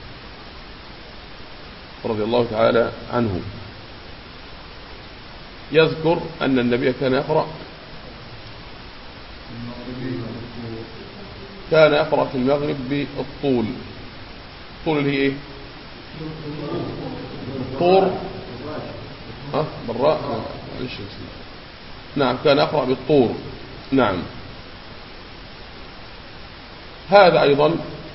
رضي الله تعالى عنه. يذكر أن النبي كان يقرأ كان يقرأ في المغرب بالطول. الطول اللي هي ايه؟ طور ها بالراء. نعم كان يقرأ بالطور. نعم. هذا أيضا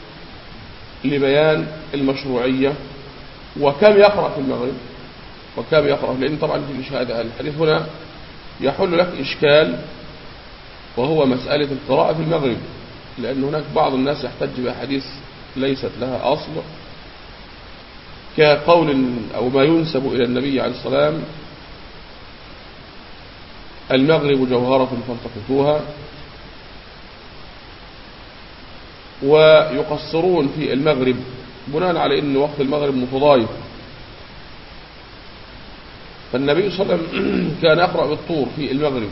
لبيان المشروعية. وكم يقرأ في المغرب وكم يقرأ، لأن طبعا في هذا الحديث هنا يحل لك إشكال، وهو مسألة القراءة في المغرب، لأن هناك بعض الناس يحتج بأحاديث ليست لها أصل، كقول أو ما ينسب إلى النبي عليه الصلاة والسلام: المغرب جوهرة فالتقطوها. ويقصرون في المغرب بناء على أن وقت المغرب متضايق. فالنبي صلى الله عليه وسلم كان يقرأ بالطور في المغرب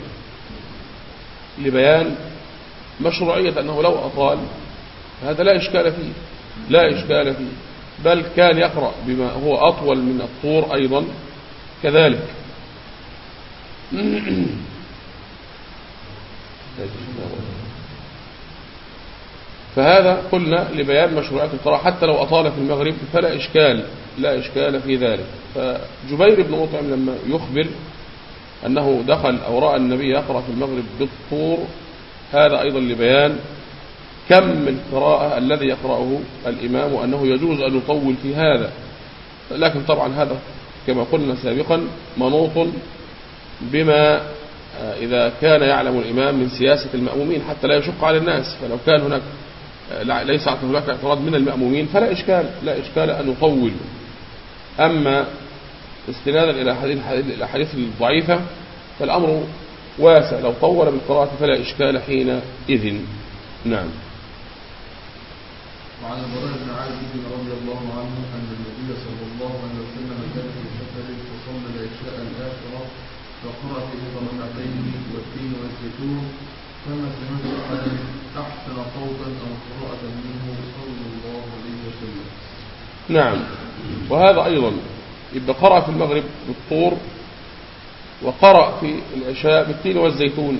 لبيان مشروعية أنه لو أطال هذا لا إشكال فيه، لا إشكال فيه، بل كان يقرأ بما هو أطول من الطور أيضا كذلك. فهذا قلنا لبيان مشروعية القراءة حتى لو أطال في المغرب فلا إشكال، لا إشكال في ذلك. فجبير بن مطعم لما يخبر أنه دخل أو رأى النبي يقرأ في المغرب بالطور، هذا أيضا لبيان كم القراءة الذي يقرأه الإمام، وأنه يجوز أن يطول في هذا. لكن طبعا هذا كما قلنا سابقا منوط بما إذا كان يعلم الإمام من سياسة المأمومين حتى لا يشق على الناس. فلو كان هناك ليس هناك اعتراض من المأمومين فلا إشكال، لا إشكال أن يطول. أما استنادا إلى الأحاديث الضعيفة فالأمر واسع، لو طول بالقراءة فلا إشكال حينئذ. نعم. وعن البراء بن عازب رضي الله عنه أن النبي صلى الله عليه وسلم كان في سفر فصلى العشاء الآخرة فقرأ في ركعتين والتين والزيتون، فما سمعت أحدا أحسن صوتا أو قراءة منه صلى الله عليه وسلم. نعم. وهذا أيضا يبقى قرأ في المغرب بالطور، وقرأ في العشاء بالتين والزيتون.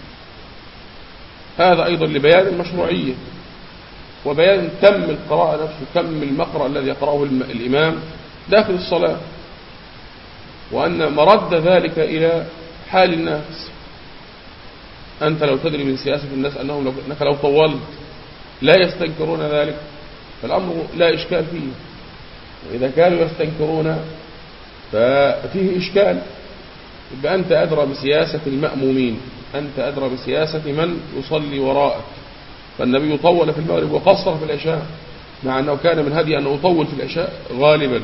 هذا أيضا لبيان المشروعية وبيان كم القراءة نفسه، كم المقرأ الذي يقرأه الإمام داخل الصلاة، وأن مرد ذلك إلى حال الناس. أنت لو تدري من سياسة الناس أنهم لو, أنك لو طولت لا يستنكرون ذلك فالأمر لا إشكال فيه، وإذا كانوا يستنكرون ففيه إشكال. يبقى أنت أدرى بسياسة المأمومين، أنت أدرى بسياسة من يصلي وراءك. فالنبي طول في المغرب وقصر في العشاء، مع أنه كان من هدي أنه يطول في العشاء غالبا.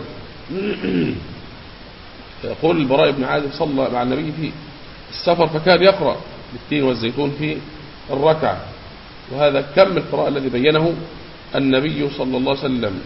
يقول البراء بن عازب صلى مع النبي في السفر فكان يقرأ بالتين والزيتون في الركعة، وهذا كم القراءة الذي بينه النبي صلى الله عليه وسلم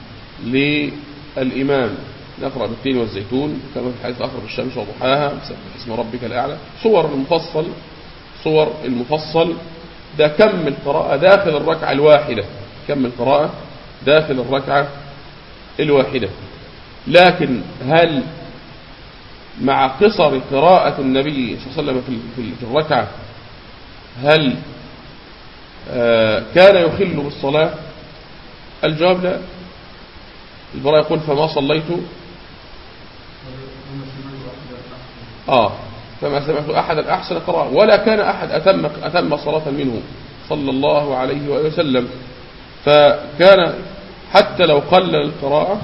للإمام. نقرأ بالتين والزيتون كما في حديث آخر بالشمس وضحاها اسم ربك الأعلى. صور المفصل صور المفصل ده كم القراءة داخل الركعة الواحدة، كم القراءة داخل الركعة الواحدة. لكن هل مع قصر قراءة النبي صلى الله عليه وسلم في الركعة هل آه كان يخل بالصلاة؟ الجواب لا. البراء يقول فما صليت آه فما سمعت أحدا أحسن قراءة ولا كان أحد أتم, أتم صلاة منه صلى الله عليه وآله وسلم. فكان حتى لو قلل القراءة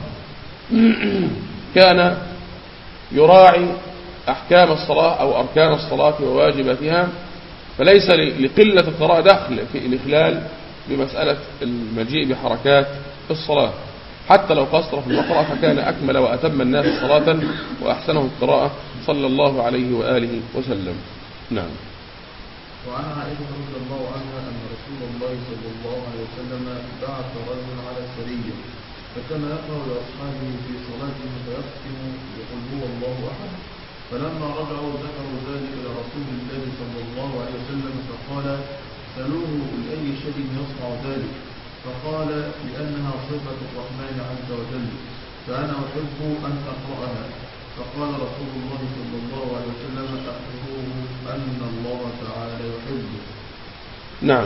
كان يراعي أحكام الصلاة أو أركان الصلاة وواجباتها، فليس لقلة القراءة دخل في الإخلال بمسألة المجيء بحركات الصلاة. حتى لو قصر في القراءة فكان أكمل وأتم الناس صلاة وأحسنهم القراءة صلى الله عليه وآله وسلم. نعم. وعن عائشة رضي الله عنها أن رسول الله صلى الله عليه وسلم بعث رجلا على السرية فكان يقرأ لأصحابه في صلاته فيختم يقول هو الله أحد، فلما رجعوا ذكروا ذلك لرسول الله صلى الله عليه وسلم فقال سألوه لأي شيء يصنع ذلك؟ فقال لأنها صفة الرحمن عز وجل فأنا أحب أن أقرأها. فقال رسول الله صلى الله عليه وسلم أخبروه أن الله تعالى يحبه. نعم.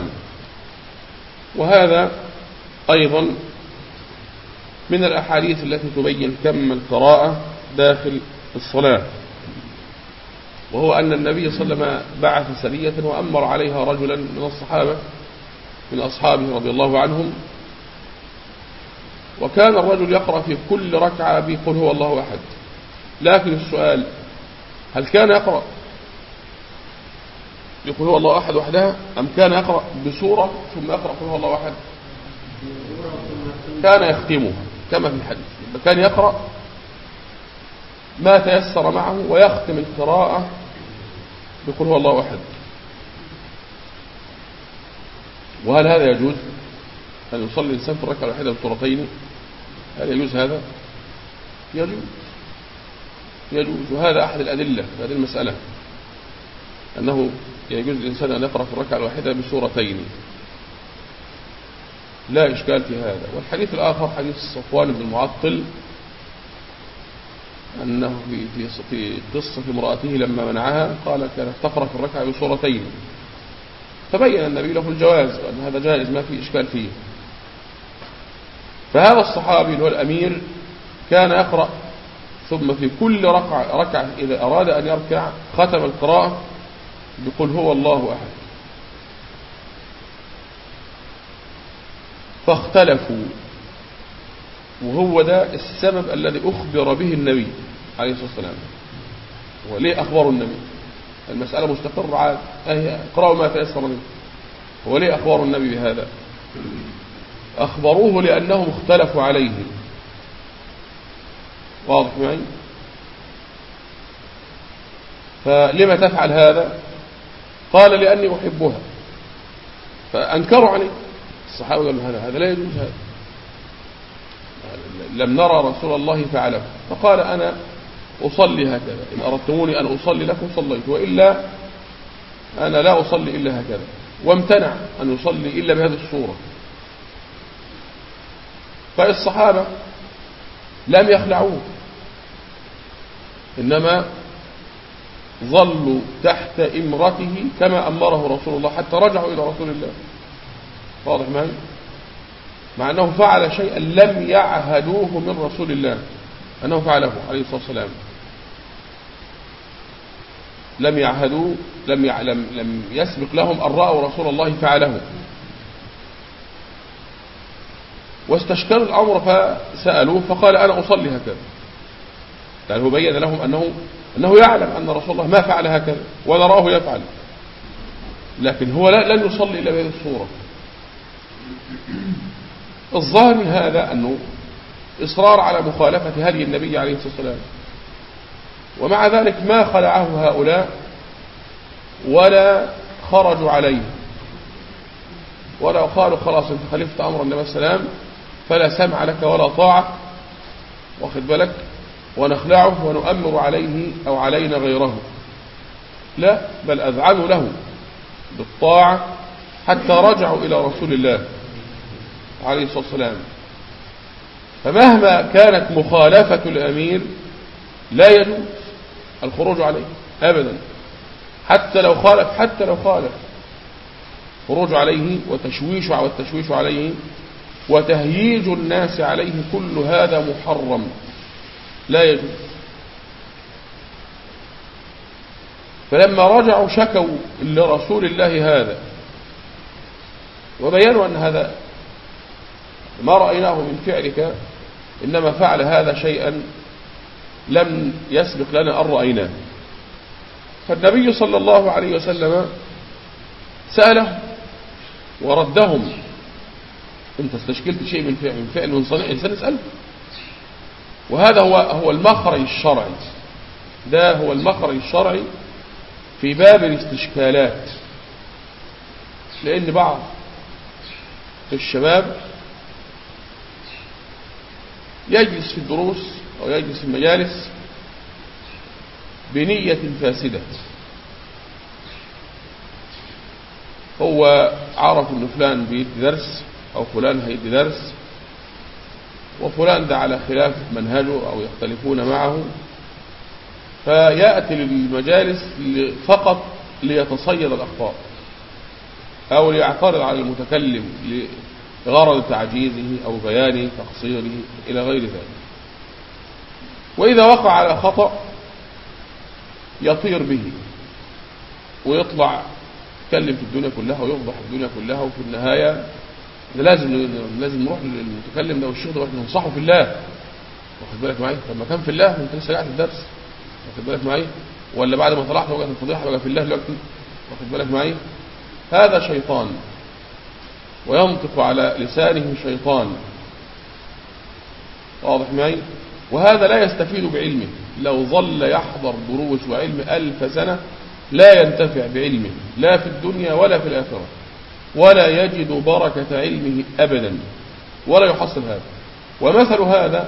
وهذا أيضا من الأحاديث التي تبين كم القراءة داخل الصلاة، وهو أن النبي صلى الله عليه وسلم بعث سرية وأمر عليها رجلا من الصحابة من أصحابه رضي الله عنهم، وكان الرجل يقرأ في كل ركعة بقل هو الله أحد. لكن السؤال هل كان يقرأ يقول هو الله أحد وحدها أم كان يقرأ بسورة ثم يقرأ قل هو الله أحد؟ كان يختمها كما في الحديث، كان يقرأ ما تيسر معه ويختم القراءة بقل هو الله أحد. وهل هذا يجوز أن يصلي الإنسان في الركعة الواحدة بسورتين؟ هل يجوز هذا؟ يجوز يجوز وهذا أحد الأدلة في هذه المسألة أنه يجوز الإنسان أن يقرأ في الركعة الواحدة بسورتين، لا إشكال في هذا. والحديث الآخر حديث صفوان بن المعطل أنه في في قصة امرأته لما منعها قال كانت تقرأ في الركعة بسورتين، فبين النبي له الجواز وأن هذا جائز ما في إشكال فيه. فهذا الصحابي اللي هو الأمير كان يقرأ ثم في كل ركعة, ركعة إذا أراد أن يركع ختم القراءة بقل هو الله أحد. فاختلفوا، وهو ده السبب الذي أخبر به النبي عليه الصلاة والسلام. وليه أخبروا النبي؟ المسألة مستقرة عاد اقرأوا ما تيسر منه. وليه أخبروا النبي بهذا؟ أخبروه لأنهم اختلفوا عليه. واضح معي؟ فلما تفعل هذا؟ قال لأني أحبها. فأنكروا عليه الصحابة قالوا هذا هذا لا يجوز، هذا لم نرى رسول الله فعله. فقال أنا أصلي هكذا، إن أردتموني أن أصلي لكم صليت، وإلا أنا لا أصلي إلا هكذا. وامتنع أن يصلي إلا بهذه الصورة. فالصحابة لم يخلعوه، إنما ظلوا تحت إمرته كما أمره رسول الله حتى رجعوا إلى رسول الله. واضح معي؟ مع أنه فعل شيئا لم يعهدوه من رسول الله أنه فعله عليه الصلاة والسلام. لم يعهدوا لم يعلم لم يسبق لهم أن رأوا رسول الله فعله، واستشكلوا الأمر فسألوه فقال أنا أصلي هكذا. يعني هو بين لهم أنه أنه يعلم أن رسول الله ما فعل هكذا ولا رآه يفعل، لكن هو لن يصلي إلا بهذه الصورة. الظاهر من هذا أنه إصرار على مخالفة هدي النبي عليه الصلاة والسلام، ومع ذلك ما خلعه هؤلاء ولا خرجوا عليه ولا قالوا خلاص انت خالفت أمر النبي صلى الله عليه وسلم فلا سمع لك ولا طاعة، واخد بالك، ونخلعه ونؤمر عليه أو علينا غيره. لا، بل أذعنوا له بالطاعة حتى رجعوا إلى رسول الله عليه الصلاة والسلام. فمهما كانت مخالفة الأمير لا يجوز الخروج عليه أبدا، حتى لو خالف حتى لو خالف خروج عليه وتشويش والتشويش عليه وتهييج الناس عليه، كل هذا محرم لا يجوز. فلما رجعوا شكوا لرسول الله هذا وبينوا أن هذا ما رأيناه من فعلك، إنما فعل هذا شيئا لم يسبق لنا أن رأيناه. فالنبي صلى الله عليه وسلم سأله وردهم. أنت استشكلت شيء من فعل من فعل من صنيع إنسان، اسأله. وهذا هو هو المخرج الشرعي، ده هو المخرج الشرعي في باب الاستشكالات. لأن بعض الشباب يجلس في الدروس أو يجلس في المجالس بنية فاسدة. هو عرف أن فلان بيدي درس أو فلان هيدي درس، وفلان ده على خلاف منهجه أو يختلفون معه، فيأتي للمجالس فقط ليتصيد الأخطاء أو ليعترض على المتكلم لغرض تعجيزه أو بيان تقصيره إلى غير ذلك. وإذا وقع على خطأ يطير به ويطلع يتكلم في الدنيا كلها ويفضح الدنيا كلها، وفي النهاية لازم لازم نروح للمتكلم ده والشيخ ده واحنا ننصحه في الله. واخد بالك معايا؟ لما كان في الله انت لسه قاعد في الدرس، واخد بالك معايا؟ ولا بعد ما طلعت وقت الفضيحه بقى في الله دلوقتي، واخد بالك معايا؟ هذا شيطان وينطق على لسانه شيطان، واضح معي؟ وهذا لا يستفيد بعلمه. لو ظل يحضر دروس وعلم ألف سنة لا ينتفع بعلمه، لا في الدنيا ولا في الآخرة، ولا يجد بركة علمه أبدا، ولا يحصل هذا. ومثل هذا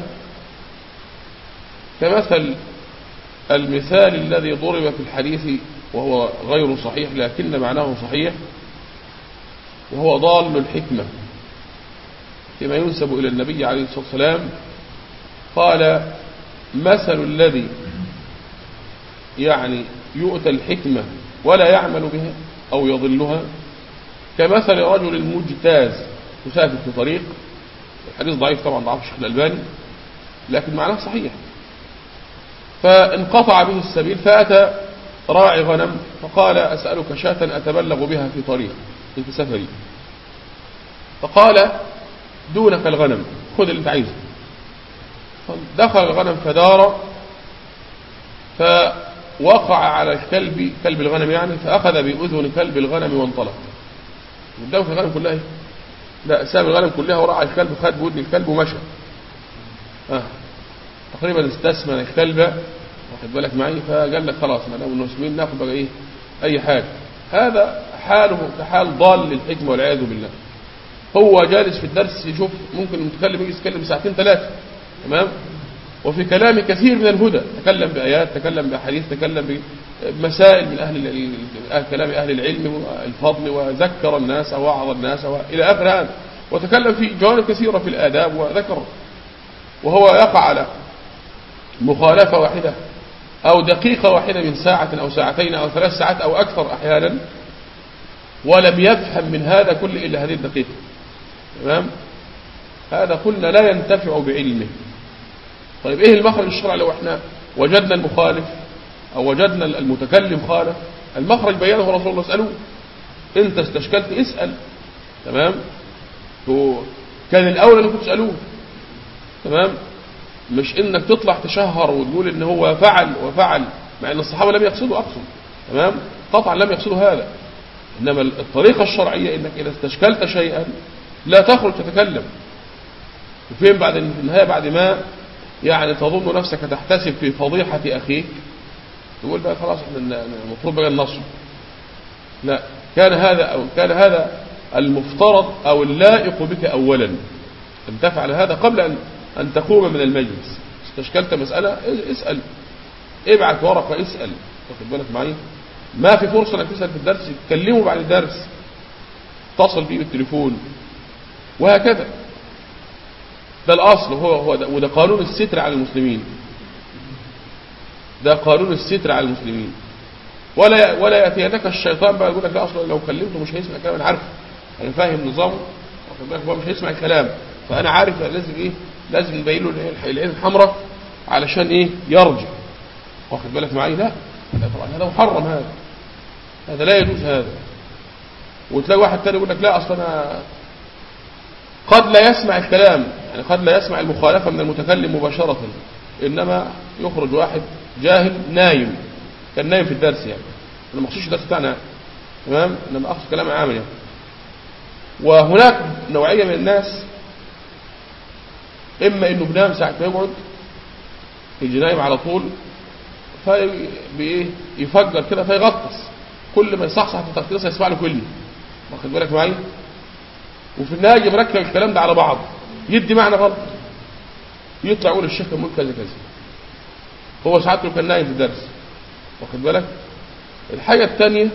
كمثل المثال الذي ضرب في الحديث وهو غير صحيح لكن معناه صحيح، وهو ضال الحكمة، فيما ينسب إلى النبي عليه الصلاة والسلام. قال: مثل الذي يعني يؤتى الحكمة ولا يعمل بها أو يضلها كمثل رجل مجتاز يسافر في طريق. الحديث ضعيف طبعا، ضعف الشيخ الألباني، لكن معناه صحيح. فانقطع به السبيل فأتى راعي غنم فقال: أسألك شاة أتبلغ بها في طريق في سفري. فقال: دونك الغنم، خذ اللي انت عايزه. دخل الغنم فدار، فوقع على الكلب، كلب الغنم يعني، فأخذ بأذن كلب الغنم وانطلق. قدامك الغنم كلها ايه؟ لا، ساب الغنم كلها وراء الكلب، خد بأذن الكلب ومشى. آه. تقريبا استسمن الكلب، واخد بالك معي؟ فقال لك خلاص ما دام المسلمين ناخذ بقى ايه اي حاجه. هذا حاله كحال ضال للحكمه والعياذ بالله. هو جالس في الدرس يشوف ممكن المتكلم يجي يتكلم ساعتين ثلاثه، تمام؟ وفي كلام كثير من الهدى، تكلم بآيات، تكلم بأحاديث، تكلم بمسائل من أهل كلام أهل العلم والفضل، وذكر الناس ووعظ الناس إلى آخر هذا، وتكلم في جوانب كثيرة في الآداب وذكر، وهو يقع على مخالفة واحدة أو دقيقة واحدة من ساعة أو ساعتين أو ثلاث ساعات أو أكثر أحيانا، ولم يفهم من هذا كل إلا هذه الدقيقة، تمام؟ هذا قلنا لا ينتفع بعلمه. طيب إيه المخرج الشرعي لو إحنا وجدنا المخالف أو وجدنا المتكلم خالف؟ المخرج بيانه رسول الله، اسألوه. أنت استشكلت اسأل، تمام؟ كان الأولى أنكم تسألوه، تمام؟ مش إنك تطلع تشهر وتقول إن هو فعل وفعل، مع إن الصحابة لم يقصدوا أقصد، تمام؟ قطعا لم يقصدوا هذا. إنما الطريقة الشرعية إنك إذا استشكلت شيئا لا تخرج تتكلم. وفين بعد النهاية، بعد ما يعني تظن نفسك تحتسب في فضيحة أخيك، تقول بقى خلاص احنا المفروض بقى النصر. لا، كان هذا أو كان هذا المفترض أو اللائق بك أولا أن تفعل هذا قبل أن أن تقوم من المجلس. استشكلت مسألة اسأل، ابعت ورقة اسأل، واخد بالك معي؟ ما في فرصة انك تسأل في الدرس، تكلمه بعد الدرس، اتصل بيه بالتليفون، وهكذا. ده الأصل، هو هو ده، وده قانون الستر على المسلمين. ده قانون الستر على المسلمين. ولا ولا يأتينك الشيطان بقى يقول لك لا أصلا لو كلمته مش هيسمع كلام. أنا عارف، أنا فاهم نظامه، واخد بالك؟ هو مش هيسمع الكلام، فأنا عارف لازم إيه، لازم نبين له العين الحمراء علشان إيه يرجع، واخد بالك معي؟ لا، لا طبعا هذا محرم، هذا هذا لا يجوز هذا. وتلاقي واحد تاني يقول لك لا أصلا أنا قد لا يسمع الكلام، يعني قد لا يسمع المخالفة من المتكلم مباشرة، إنما يخرج واحد جاهل نايم، كان نايم في الدرس يعني، أنا ما أقصدش الدرس بتاعنا تمام، إنما أقصد كلام عام يعني. وهناك نوعية من الناس إما إنه بنام ساعة ما يقعد يجي نايم على طول، فيفجر كده فيغطس، كل ما يصحصح في التغطيس يسمع له كلمة، واخد بالك معي؟ وفي النهاية مركب الكلام ده على بعض، يدي معنى غلط، يطلع يقول الشيخ كان كذا كذا، هو ساعته كان نايم في الدرس، واخد بالك؟ الحاجة الثانية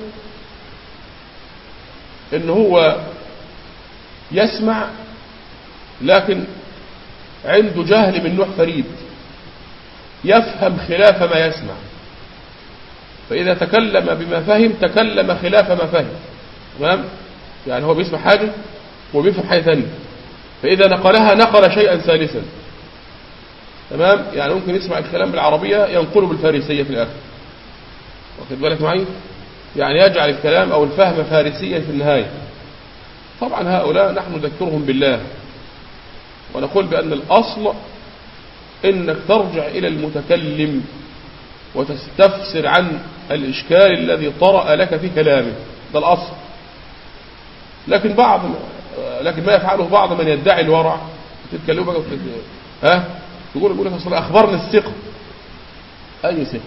إن هو يسمع لكن عنده جهل من نوع فريد، يفهم خلاف ما يسمع، فإذا تكلم بما فهم تكلم خلاف ما فهم، تمام؟ يعني هو بيسمع حاجة وبيفهم حاجة ثانية، فإذا نقلها نقل شيئا ثالثا، تمام؟ يعني ممكن يسمع الكلام بالعربية ينقله بالفارسية في الآخر، واخد بالك معي؟ يعني يجعل الكلام أو الفهم فارسيا في النهاية. طبعا هؤلاء نحن نذكرهم بالله ونقول بأن الأصل إنك ترجع إلى المتكلم وتستفسر عن الإشكال الذي طرأ لك في كلامه، ده الأصل. لكن بعض لكن ما يفعله بعض من يدعي الورع، تتكلموا بقى ها تقول يقول لك اصل اخبرني الثقة، اي ثقة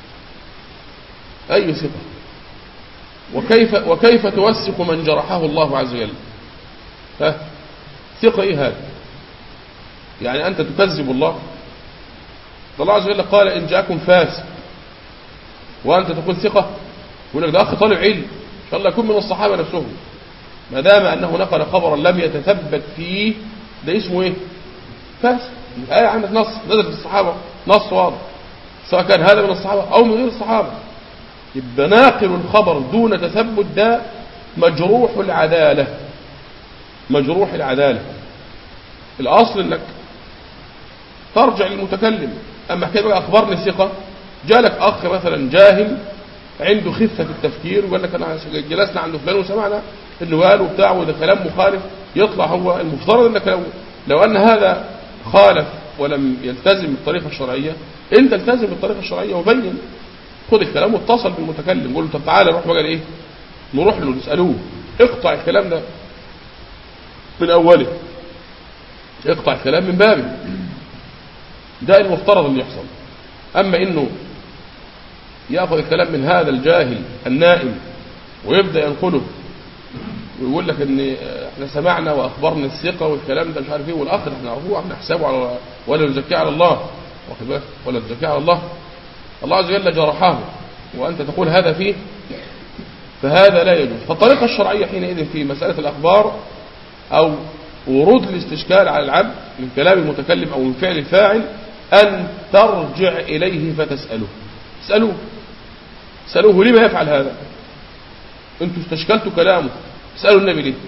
اي ثقة وكيف وكيف توثق من جرحه الله عز وجل؟ ها ثقة ايه هذا؟ يعني انت تكذب الله؟ الله عز وجل قال ان جاءكم فاسق وانت تقول ثقة، يقول لك ده اخ طالب علم ان شاء الله يكون من الصحابة نفسهم، ما دام انه نقل خبرا لم يتثبت فيه ده اسمه ايه؟ فاسق. الآية عندك نص نزل في الصحابة، نص واضح، سواء كان هذا من الصحابة أو من غير الصحابة. يبقى ناقل الخبر دون تثبت ده مجروح العدالة، مجروح العدالة. الأصل إنك ترجع للمتكلم. أما حكاية بقى أخبرني ثقة، جالك أخ مثلا جاهل عنده خفة في التفكير وقال لك أنا جلسنا عند فلان وسمعنا إنه قال وبتاع وده كلام مخالف، يطلع هو المفترض إنك لو لو أن هذا خالف ولم يلتزم بالطريقة الشرعية انت التزم بالطريقة الشرعية وبين، خد الكلام واتصل بالمتكلم قول له طب تعالى نروح بقى ايه نروح له نسألوه، اقطع الكلام ده من اوله، اقطع الكلام من بابه، ده المفترض اللي يحصل. اما انه ياخذ الكلام من هذا الجاهل النائم ويبدأ ينقله ويقول لك ان احنا سمعنا واخبرنا الثقه والكلام ده مش عارف ايه، والاخ احنا نعرفه احنا نحسبه على ولا نزكيه على الله، واخد بالك؟ ولا نزكيه على الله، الله عز وجل جرحه وانت تقول هذا فيه، فهذا لا يجوز. فالطريقه الشرعيه حينئذ في مساله الاخبار او ورود الاستشكال على العبد من كلام المتكلم او من فعل الفاعل ان ترجع اليه فتساله، اسالوه اسالوه لما يفعل هذا؟ انتم استشكلتوا كلامه، اسألوا النبي ليه؟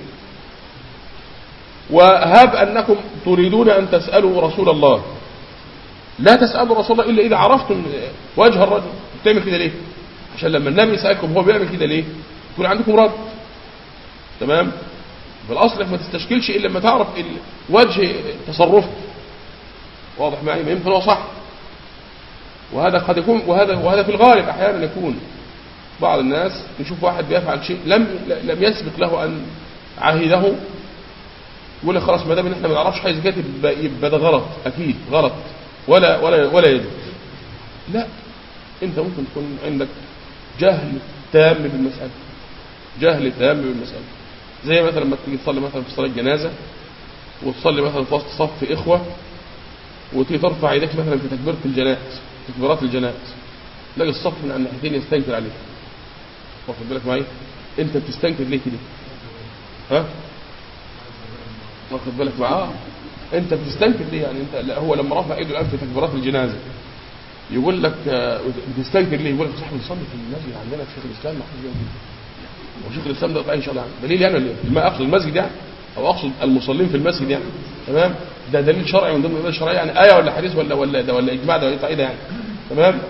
وهب أنكم تريدون أن تسألوا رسول الله، لا تسألوا رسول الله إلا إذا عرفتم وجه الرجل بتعمل كده ليه؟ عشان لما النبي يسألكم هو بيعمل كده ليه يكون عندكم رد، تمام؟ بالأصل ما تستشكلش إلا لما تعرف وجه تصرفه، واضح معي؟ ما يمكن هو صح، وهذا قد يكون وهذا وهذا في الغالب أحيانا يكون بعض الناس يشوف واحد بيفعل شيء لم لم يسبق له ان عهده يقول لك خلاص ما دام احنا ما نعرفش حاجه زي كده يبقى ده غلط، اكيد غلط ولا ولا ولا يجوز. لا، انت ممكن تكون عندك جهل تام بالمساله، جهل تام بالمساله، زي مثلا لما تيجي تصلي مثلا في صلاه جنازه وتصلي مثلا في وسط صف اخوه وتيجي ترفع يديك مثلا في تكبيره الجنائز تكبيرات الجنائز، تلاقي الصف من الناحيتين يستنكر عليك، واخد بالك معايا؟ انت بتستنكر ليه كده؟ ها؟ واخد بالك معاه؟ انت بتستنكر ليه؟ يعني انت لا هو لما رفع ايده الان في تكبيرات الجنازه يقول لك بتستنكر ليه؟ يقول لك صاحبي بيصلي في المسجد عندنا في شيخ الاسلام ما حدش بيعمل كده، وشيخ الاسلام ده ان شاء الله دليل يعني ولا ايه؟ ما اقصد المسجد يعني او اقصد المصلين في المسجد يعني، تمام؟ ده دليل شرعي من ضمن الادله الشرعيه يعني، ايه ولا حديث ولا ولا ده ولا اجماع ده ولا ايه ده يعني، تمام؟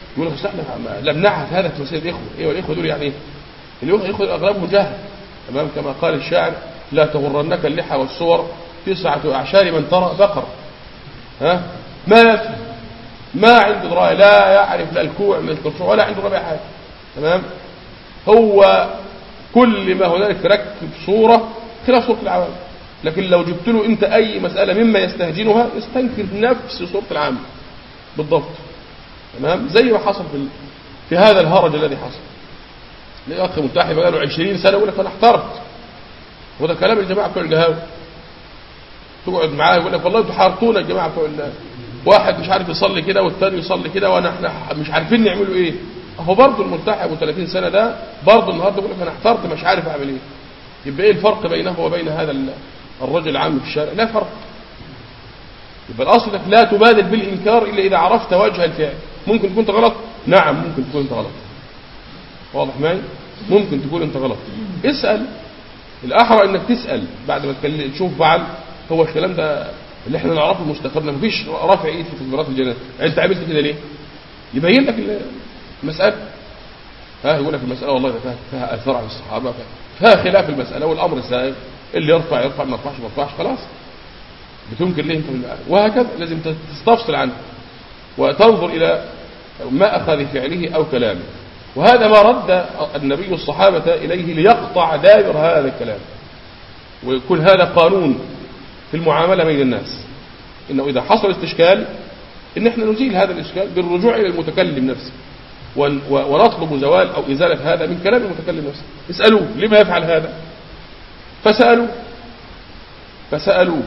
يقول لك احنا لم نعهد هذا في مسائل الاخوه. ايه والاخوه دول يعني ايه؟ الاخوه اغلبهم جهل، تمام، كما قال الشاعر: لا تغرنك اللحى والصور تسعة اعشار من ترى بقر. ها ما يفهم، ما عنده درايه، لا يعرف لا الكوع من الخشوع ولا عنده ربع حاجه، تمام. هو كل ما هنالك ركب صوره خلاف صوره العوام. لكن لو جبت له انت اي مساله مما يستهجنها يستنكر نفس صوره العام بالضبط، تمام، زي ما حصل في في هذا الهرج الذي حصل. الاخ متحي بقى له عشرين سنه يقول لك انا احترت، وده كلام الجماعه بتوع القهاوي. تقعد معاه يقول لك والله انتوا حارتونا الجماعه بتوع الله، واحد مش عارف يصلي كده والثاني يصلي كده وانا احنا مش عارفين نعملوا ايه. اهو برضه الملتحي ابو ثلاثين سنه ده برضه النهارده يقول لك انا احترت مش عارف اعمل ايه. يبقى ايه الفرق بينه وبين هذا الرجل العام في الشارع؟ لا فرق. يبقى الاصل انك لا تبادر بالانكار الا اذا عرفت وجه الفعل. ممكن تكون انت غلط، نعم ممكن تكون انت غلط، واضح معي؟ ممكن تكون انت غلط. اسال، الاحرى انك تسال بعد ما تشوف بعد هو الكلام ده اللي احنا نعرفه مستقرنا، مفيش رافع ايد في تكبيرات الجنازه، انت عملت كده ليه؟ يبين لك المساله. ها يقول لك المساله والله ده فيها اثار على الصحابه، فيها خلاف المساله والامر السائغ، اللي يرفع يرفع، ما يرفعش ما يرفعش، خلاص بتنكر ليه انت؟ وهكذا لازم تستفصل عنه وتنظر الى ما اخذ فعله او كلامه. وهذا ما رد النبي الصحابه اليه ليقطع دابر هذا الكلام، ويكون هذا قانون في المعامله بين الناس، انه اذا حصل استشكال ان احنا نزيل هذا الاشكال بالرجوع الى المتكلم نفسه، ونطلب زوال او ازاله هذا من كلام المتكلم نفسه. اسالوه لما يفعل هذا، فسالوه فسالوه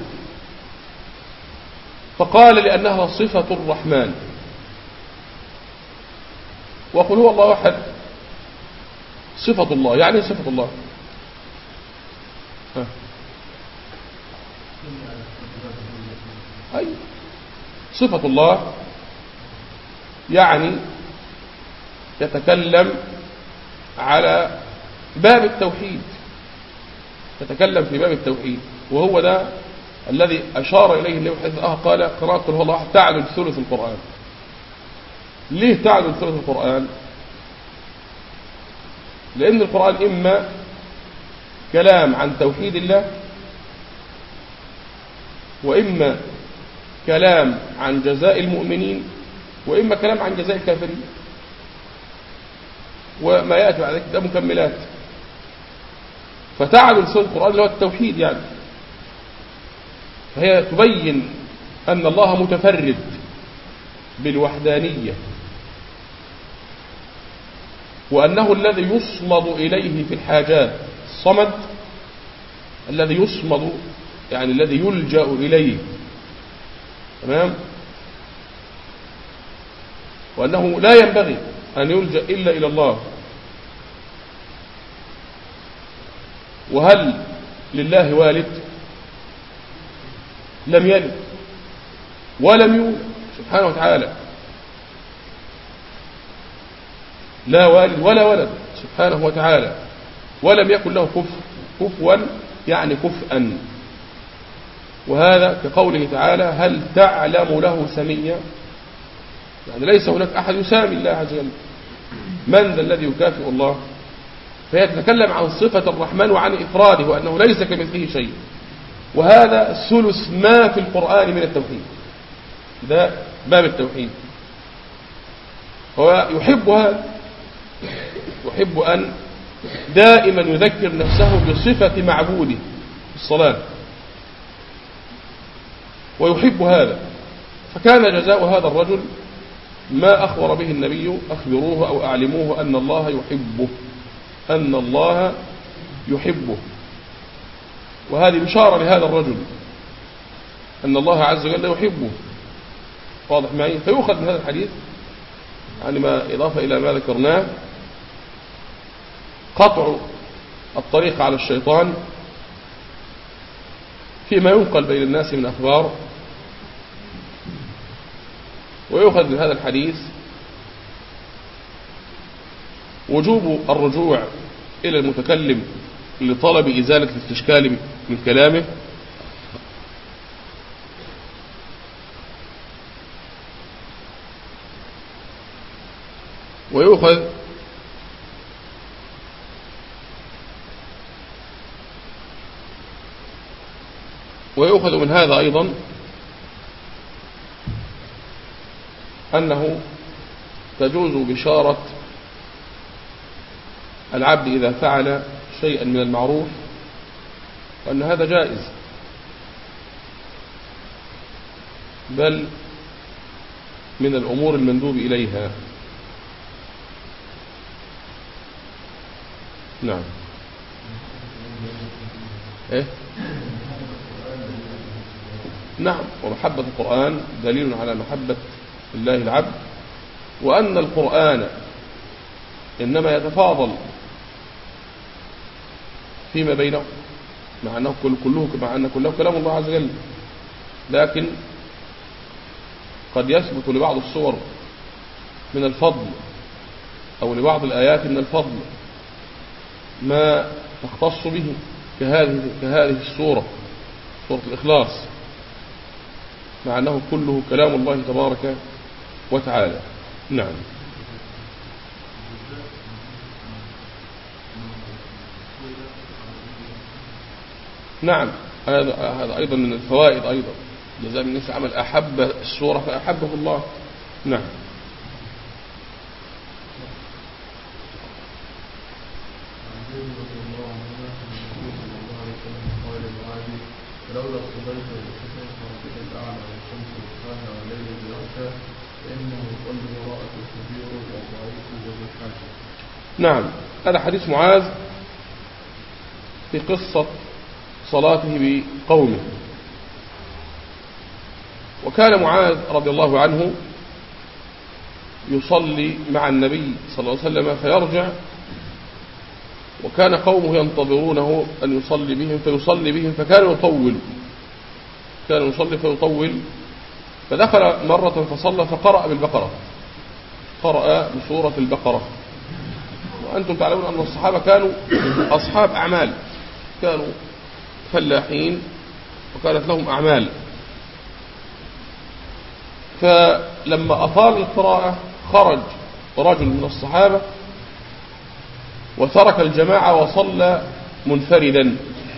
فقال لانها صفه الرحمن. وقل هو الله احد صفه الله، يعني صفه الله. ها. أي صفة الله يعني يتكلم على باب التوحيد، يتكلم في باب التوحيد، وهو ده الذي أشار إليه النبي حيث قال قراءة قل هو الله أحد تعدل ثلث القرآن. ليه تعدل ثلث القرآن؟ لأن القرآن إما كلام عن توحيد الله، وإما كلام عن جزاء المؤمنين، وإما كلام عن جزاء الكافرين، وما يأتي بعد ذلك ده مكملات. فتعدل ثلث القرآن اللي هو التوحيد يعني، فهي تبين أن الله متفرد بالوحدانية، وأنه الذي يصمد إليه في الحاجات، الصمد الذي يصمد يعني الذي يلجأ إليه، تمام، وأنه لا ينبغي أن يلجأ إلا إلى الله. وهل لله والد؟ لم يلد ولم يولد سبحانه وتعالى، لا والد ولا ولد سبحانه وتعالى، ولم يكن له كفء، كفوا يعني كفءا. وهذا كقوله تعالى هل تعلم له سميا، يعني ليس هناك أحد يسامي الله عز وجل. من ذا الذي يكافئ الله؟ فهي تتكلم عن صفة الرحمن وعن إفراده وأنه ليس كمثله شيء. وهذا ثلث ما في القرآن من التوحيد، ده باب التوحيد. هو يحب هذا، يحب أن دائما يذكر نفسه بصفة معبوده الصلاة، ويحب هذا. فكان جزاء هذا الرجل ما أخبر به النبي أخبروه أو أعلموه أن الله يحبه، أن الله يحبه. وهذه بشارة لهذا الرجل أن الله عز وجل يحبه، واضح معي؟ فيؤخذ من هذا الحديث يعني ما إضافة إلى ما ذكرناه قطع الطريق على الشيطان فيما ينقل بين الناس من أخبار. ويؤخذ من هذا الحديث وجوب الرجوع إلى المتكلم لطلب إزالة الاستشكال من كلامه، ويؤخذ ويؤخذ من هذا أيضا أنه تجوز بشارة العبد إذا فعل شيئا من المعروف، وأن هذا جائز، بل من الأمور المندوب إليها. نعم. إيه؟ نعم. ومحبة القرآن دليل على محبة الله العبد، وأن القرآن إنما يتفاضل فيما بينه، مع أنه كله مع أن كله كلام الله عز وجل، لكن قد يثبت لبعض الصور من الفضل أو لبعض الآيات من الفضل ما تختص به كهذه كهذه السورة، سورة الإخلاص، مع أنه كله كلام الله تبارك وتعالى. نعم. نعم. هذا هذا أيضا من الفوائد، أيضا جزاء من الناس عمل أحب السورة فأحبه الله. نعم. لولا صليت بالحسن فربك الأعلى والشمس والضحاها والليل إذا يغشى فإنه يصلي وراءك الكبير والضعيف وذو الحاجة. نعم. هذا حديث معاذ في قصة صلاته بقومه. وكان معاذ رضي الله عنه يصلي مع النبي صلى الله عليه وسلم فيرجع، وكان قومه ينتظرونه أن يصلي بهم فيصلي بهم، فكان يطول كان يصلي فيطول. فدخل مرة فصلى فقرأ بالبقرة، قرأ بسورة البقرة. وأنتم تعلمون أن الصحابة كانوا أصحاب أعمال، كانوا فلاحين وكانت لهم أعمال. فلما أطال القراءة خرج رجل من الصحابة وترك الجماعة وصلى منفردا،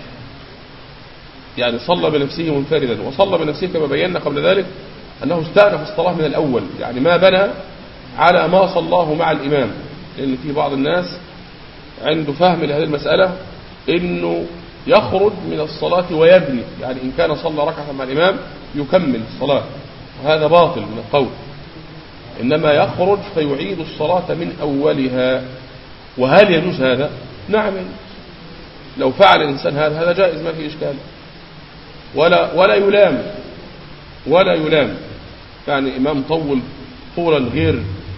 يعني صلى بنفسه منفردا. وصلى بنفسه كما بينا قبل ذلك أنه استأنف الصلاة من الأول، يعني ما بنى على ما صلاه مع الإمام، لأن في بعض الناس عنده فهم لهذه المسألة إنه يخرج من الصلاة ويبني، يعني إن كان صلى ركعة مع الإمام يكمل الصلاة، وهذا باطل من القول، إنما يخرج فيعيد الصلاة من أولها. وهل يجوز هذا؟ نعم، لو فعل الإنسان هذا هذا جائز، ما في إشكال، ولا ولا يلام ولا يلام يعني إمام طول طولا غير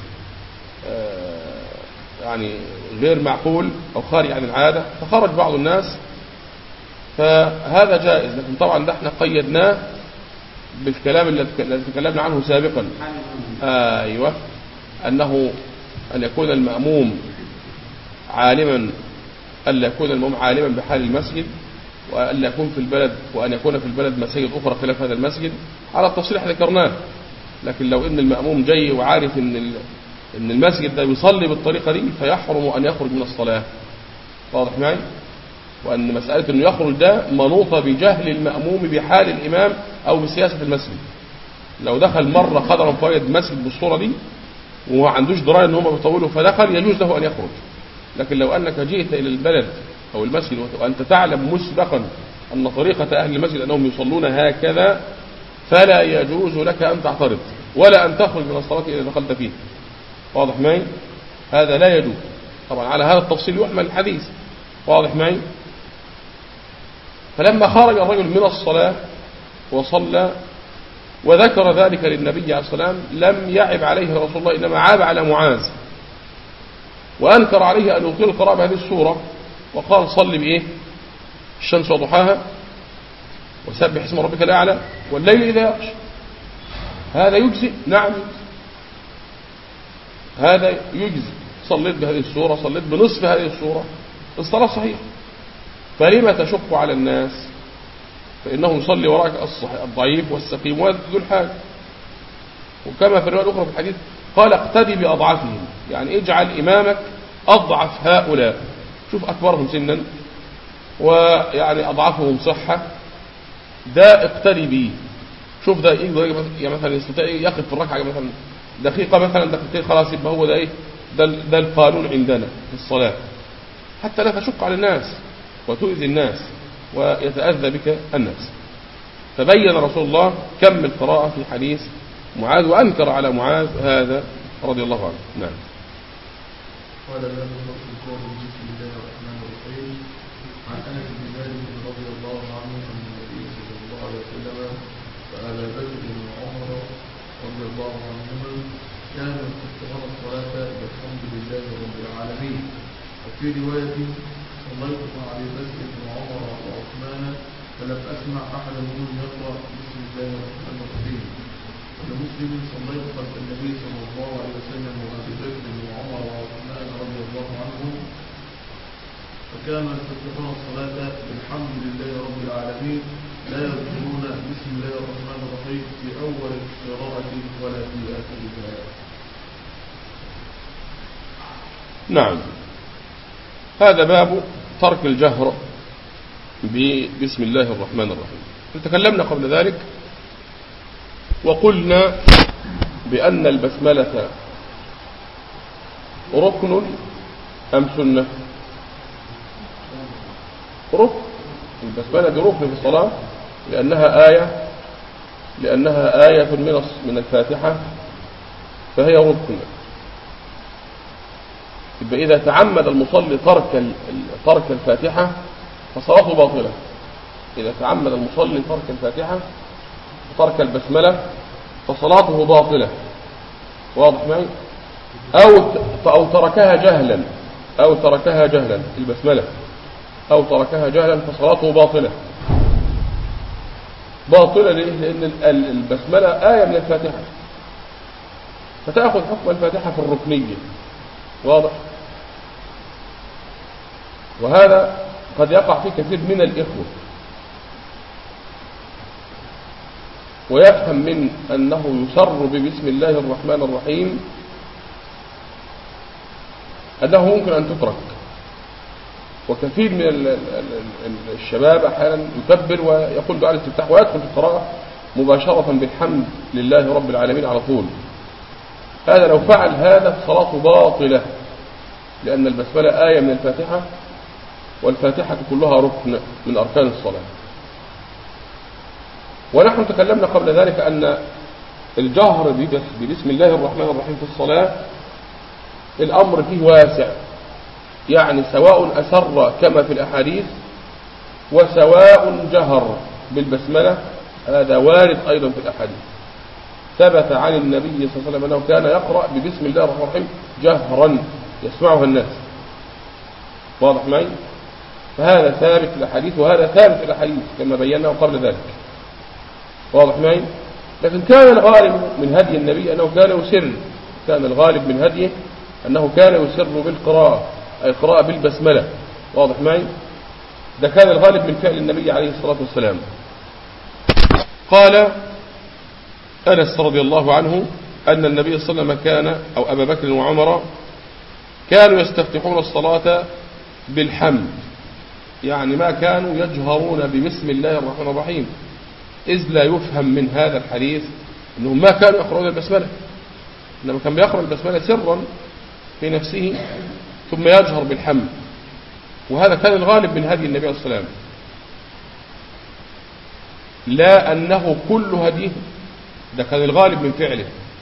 يعني غير معقول أو خارج عن العادة فخرج بعض الناس، فهذا جائز. لكن طبعا ده احنا قيدناه بالكلام الذي تكلمنا عنه سابقا، أيوة، أنه أن يكون المأموم عالما أن يكون المأموم عالما بحال المسجد، وأن يكون في البلد وأن يكون في البلد مساجد أخرى خلاف هذا المسجد على التصريح ذكرناه. لكن لو إن المأموم جاي وعارف إن إن المسجد ده يصلي بالطريقة دي فيحرم أن يخرج من الصلاة، واضح معي؟ وأن مسألة إنه يخرج ده منوطة بجهل المأموم بحال الإمام أو بسياسة المسجد. لو دخل مرة خضرا فوجد المسجد بالصورة دي وما عندوش دراية إن هم بيطولوا فدخل، يجوز له أن يخرج. لكن لو أنك جئت إلى البلد أو المسجد وأنت تعلم مسبقا أن طريقة أهل المسجد أنهم يصلون هكذا، فلا يجوز لك أن تعترض ولا أن تخرج من الصلاة إذا دخلت فيه، واضح معي؟ هذا لا يجوز. طبعا على هذا التفصيل يحمل الحديث، واضح معي؟ فلما خرج الرجل من الصلاة وصلى وذكر ذلك للنبي عليه الصلاة والسلام لم يعب عليه رسول الله، إنما عاب على معاذ وأنكر عليه أن يطيل القراءة بهذه السورة، وقال صل بإيه؟ الشمس وضحاها وسبح اسم ربك الأعلى والليل إذا يغشى. هذا يجزي؟ نعم يجزي، هذا يجزي. صليت بهذه السورة، صليت بنصف هذه السورة، الصلاة صحيحة. فلما تشق على الناس؟ فإنه يصلي وراءك الضعيف والسقيم وذو الحاجة. وكما في الرواية الأخرى في الحديث قال اقتدي بأضعفهم، يعني اجعل إمامك أضعف هؤلاء، شوف أكبرهم سنا ويعني أضعفهم صحة، ده اقتدي به. شوف ده يقدر مثلا يستطيع يقف في الركعة مثلا دقيقة مثلا دقيقتين، خلاص يبقى هو ده ايه، ده, ده القانون عندنا في الصلاة، حتى لا تشق على الناس وتؤذي الناس ويتأذى بك الناس. فبين رسول الله كم القراءة في حديث معاذ، وأنكر على معاذ هذا رضي الله عنه. نعم. قال لا نقول القول بسم الله الرحمن الرحيم عن أنس بن مالك رضي الله عنه أن النبي صلى الله عليه وسلم وأبا بكر وعمر رضي الله عنهما كانوا يستفتحون الصلاة بالحمد لله رب العالمين. وفي رواية صليت مع أبي بكر وعمر وعثمان فلم أسمع أحدا منهم يقرأ بسم الله الرحمن الرحيم. ولمسلم صليت خلف النبي صلى الله عليه وسلم وأبي بكر وعمر وعثمان رضي الله عنهم فكانوا يستفتحون الصلاة بالحمد لله رب العالمين لا يذكرون بسم الله الرحمن الرحيم في أول القراءة ولا في آخرها. نعم. هذا باب ترك الجهر بسم الله الرحمن الرحيم. تكلمنا قبل ذلك وقلنا بأن البسملة ركن أم سنة؟ ركن. البسملة دي ركن في الصلاة لأنها آية لأنها آية من من الفاتحة، فهي ركن. يبقى إذا تعمد المصلي ترك ترك الفاتحة فصلاته باطلة. إذا تعمد المصلي ترك الفاتحة وترك البسملة فصلاته باطلة. واضح معي؟ أو أو تركها جهلا أو تركها جهلا البسملة أو تركها جهلا فصلاته باطلة. باطلة ليه؟ لأن البسملة آية من الفاتحة، فتأخذ حكم الفاتحة في الركنية. واضح؟ وهذا قد يقع في كثير من الإخوة ويفهم من أنه يسر ببسم الله الرحمن الرحيم أنه ممكن أن تترك. وكثير من الشباب أحيانا يكبر ويقول دعاء الاستفتاح ويدخل في القراءة مباشرة بالحمد لله رب العالمين على طول. هذا لو فعل هذا صلاته باطلة، لأن البسملة آية من الفاتحة، والفاتحة كلها ركن من أركان الصلاة. ونحن تكلمنا قبل ذلك أن الجهر بسم الله الرحمن الرحيم في الصلاة الأمر فيه واسع، يعني سواء أسر كما في الأحاديث وسواء جهر بالبسملة، هذا وارد أيضا في الأحاديث. ثبت عن النبي صلى الله عليه وسلم أنه كان يقرأ ببسم الله الرحمن الرحيم جهرا يسمعها الناس. واضح معي؟ فهذا ثابت في الأحاديث وهذا ثابت في الأحاديث كما بيناه قبل ذلك. واضح معي؟ لكن كان الغالب من هدي النبي أنه كان يسر، كان الغالب من هديه أنه كان يسر بالقراءة، أي قراءة بالبسملة. واضح معي؟ ده كان الغالب من فعل النبي عليه الصلاة والسلام. قال أنس رضي الله عنه أن النبي صلى الله عليه وسلم كان أو أبا بكر وعمر كانوا يستفتحون الصلاة بالحمد، يعني ما كانوا يجهرون ببسم الله الرحمن الرحيم، إذ لا يفهم من هذا الحديث أنهم ما كانوا يقرؤون البسملة، إنما كان بيقرأ البسملة سرا في نفسه ثم يجهر بالحمد. وهذا كان الغالب من هدي النبي صلى الله عليه وسلم، لا أنه كل هديه، ده كان الغالب من فعله.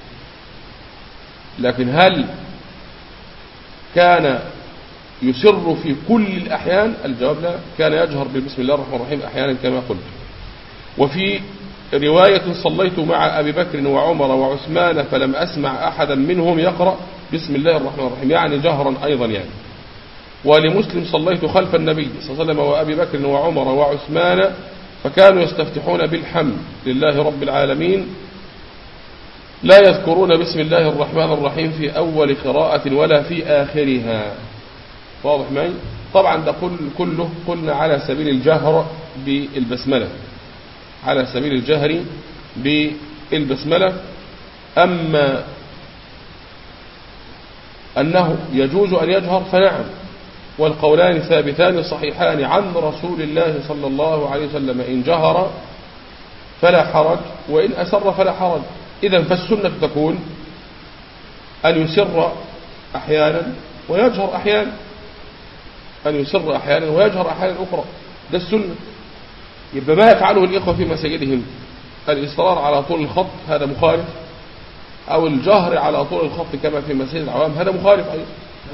لكن هل كان يسر في كل الأحيان؟ الجواب لا، كان يجهر بسم الله الرحمن الرحيم أحيانا كما قلت. وفي رواية صليت مع أبي بكر وعمر وعثمان فلم أسمع أحدا منهم يقرأ بسم الله الرحمن الرحيم، يعني جهرا أيضا يعني. ولمسلم صليت خلف النبي صلى الله عليه وسلم وأبي بكر وعمر وعثمان فكانوا يستفتحون بالحمد لله رب العالمين لا يذكرون بسم الله الرحمن الرحيم في أول قراءة ولا في آخرها. واضح معي؟ طبعا ده كله قلنا على سبيل الجهر بالبسملة، على سبيل الجهر بالبسملة. أما أنه يجوز أن يجهر فنعم، والقولان ثابتان صحيحان عن رسول الله صلى الله عليه وسلم، إن جهر فلا حرج وإن أسر فلا حرج. إذن فالسنة تكون أن يسر أحيانا ويجهر أحيانا، أن يسر أحيانا ويجهر أحيانا أخرى، ده السنة. يبقى ما يفعله الإخوة في مساجدهم الإصرار على طول الخط هذا مخالف، أو الجهر على طول الخط كما في مساجد العوام هذا مخالف أيضا.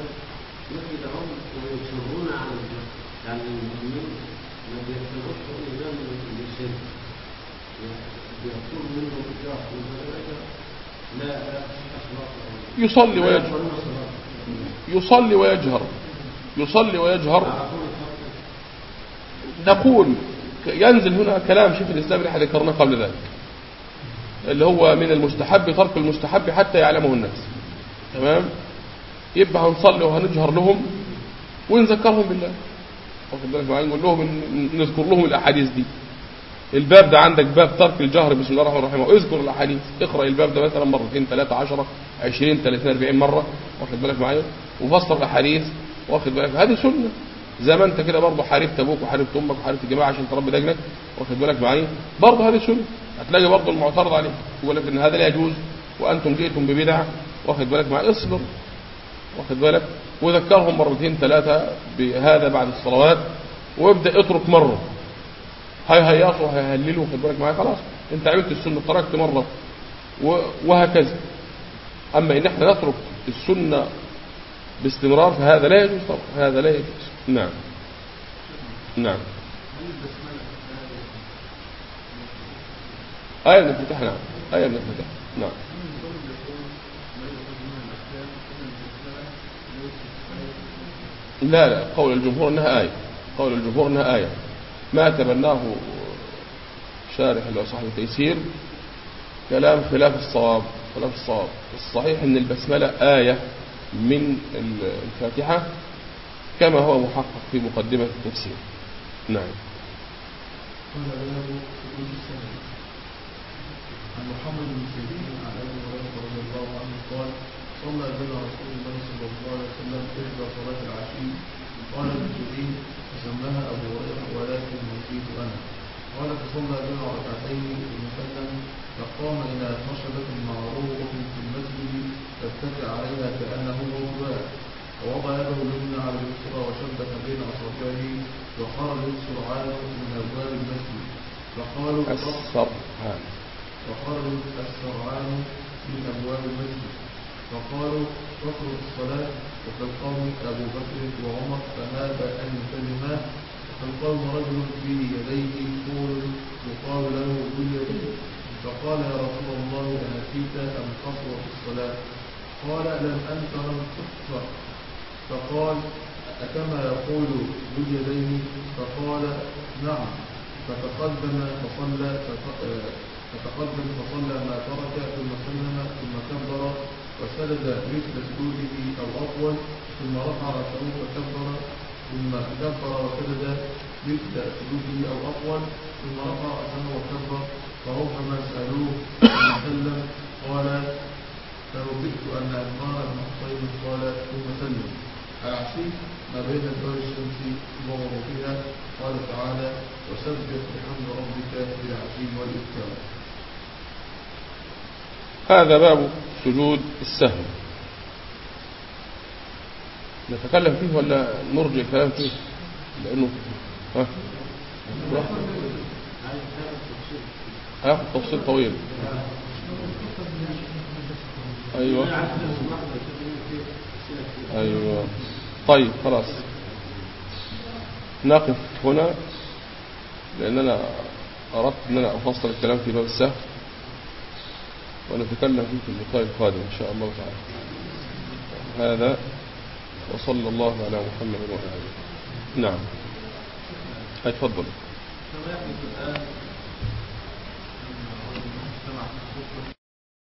يصلي ويجهر يصلي ويجهر يصلي ويجهر نقول ينزل هنا كلام شيخ الإسلام اللي احنا ذكرناه قبل ذلك، اللي هو من المستحب ترك المستحب حتى يعلمه الناس. تمام؟ يبقى هنصلي وهنجهر لهم ونذكرهم بالله، واخد بالك معايا، نقول لهم نذكر لهم الاحاديث دي. الباب ده عندك باب ترك الجهر بسم الله الرحمن الرحيم، اذكر الاحاديث، اقرا الباب ده مثلا مرتين ثلاثه عشرة عشرين ثلاثين أربعين مره، واخد بالك معايا، وفسر الاحاديث، واخد بالك. هذه سنه، زي ما انت كده برضه حاربت ابوك وحاربت امك وحاربت الجماعه عشان تربي دجنك، واخد بالك معايا، برضه هذه سنه. هتلاقي برضه المعترض عليه يقول لك ان هذا لا يجوز وانتم جئتم ببدعه، واخد بالك معايا، اصبر، واخد بالك، وذكرهم مرتين ثلاثه بهذا بعد الصلوات، وابدا اترك مره، هاي هياصوا هيهللوا، واخد بالك معايا، خلاص انت عملت السنه تركت مره، وهكذا. اما ان احنا نترك السنه باستمرار فهذا لا يجوز طبعا، هذا لا يجوز. نعم نعم. آية من الفتح، نعم آية من الفتح، نعم. لا لا، قول الجمهور انها آية، قول الجمهور انها آية، ما تبناه شارح اللي هو صاحب التيسير كلام خلاف الصواب، خلاف الصواب. الصحيح ان البسملة آية من الفاتحة كما هو محقق في مقدمة التفسير. نعم. عن محمد بن سيرين عن ابي هريره رضي الله عنه قال: صلى بنا رسول الله صلى الله عليه وسلم احدى صلاه العشي، قال ابن سيرين فسماها ابو هريره ولكن نسيت انا. قال فصلى بنا ركعتين المسلم، فقام الى خشبه معروفه في المسجد فاتكى عليها كانه موضوع، ووضع يده اليمنى على اليسرى وشبك بين اصابعه، وخرج سرعان من ابواب المسجد، فقالوا السرعان وخرج السرعان من ابواب المسجد، فقالوا تخرج الصلاه، وفي القوم ابو بكر وعمر فهاب ان يسلما، وفي القوم رجل في يديه طول يقال له ذو اليدين، فقال يا رسول الله انسيت ام قصر في الصلاه؟ قال لم انس لم تقصر. فقال أكما يقول ذو اليدين؟ فقال نعم. فتقدم فصلى فتقدم فصلى ما ترك، ثم سلم، ثم كبر وسجد مثل سجوده او اطول، ثم رفع راسه فكبر، ثم كبر وسجد مثل سجوده او اطول، ثم رفع راسه وكبر، فربما سالوه ثم سلم. قال فوجدت ان عمار بن حصين قال ثم سلم. العشي ما بين دار الشمس وغروبها، قال تعالى: وسبح بحمد ربك بالعشي والإبكار. هذا باب سجود السهو، نتكلم فيه ولا نرجع الكلام فيه؟ لأنه ها هياخد تفصيل طويل. أيوة أيوة طيب خلاص نقف هنا، لأن أنا أردت أن أنا أفصل الكلام في باب السهو، ونتكلم فيه في اللقاء القادم إن شاء الله تعالى. هذا وصلى الله على محمد وآله. نعم اتفضل.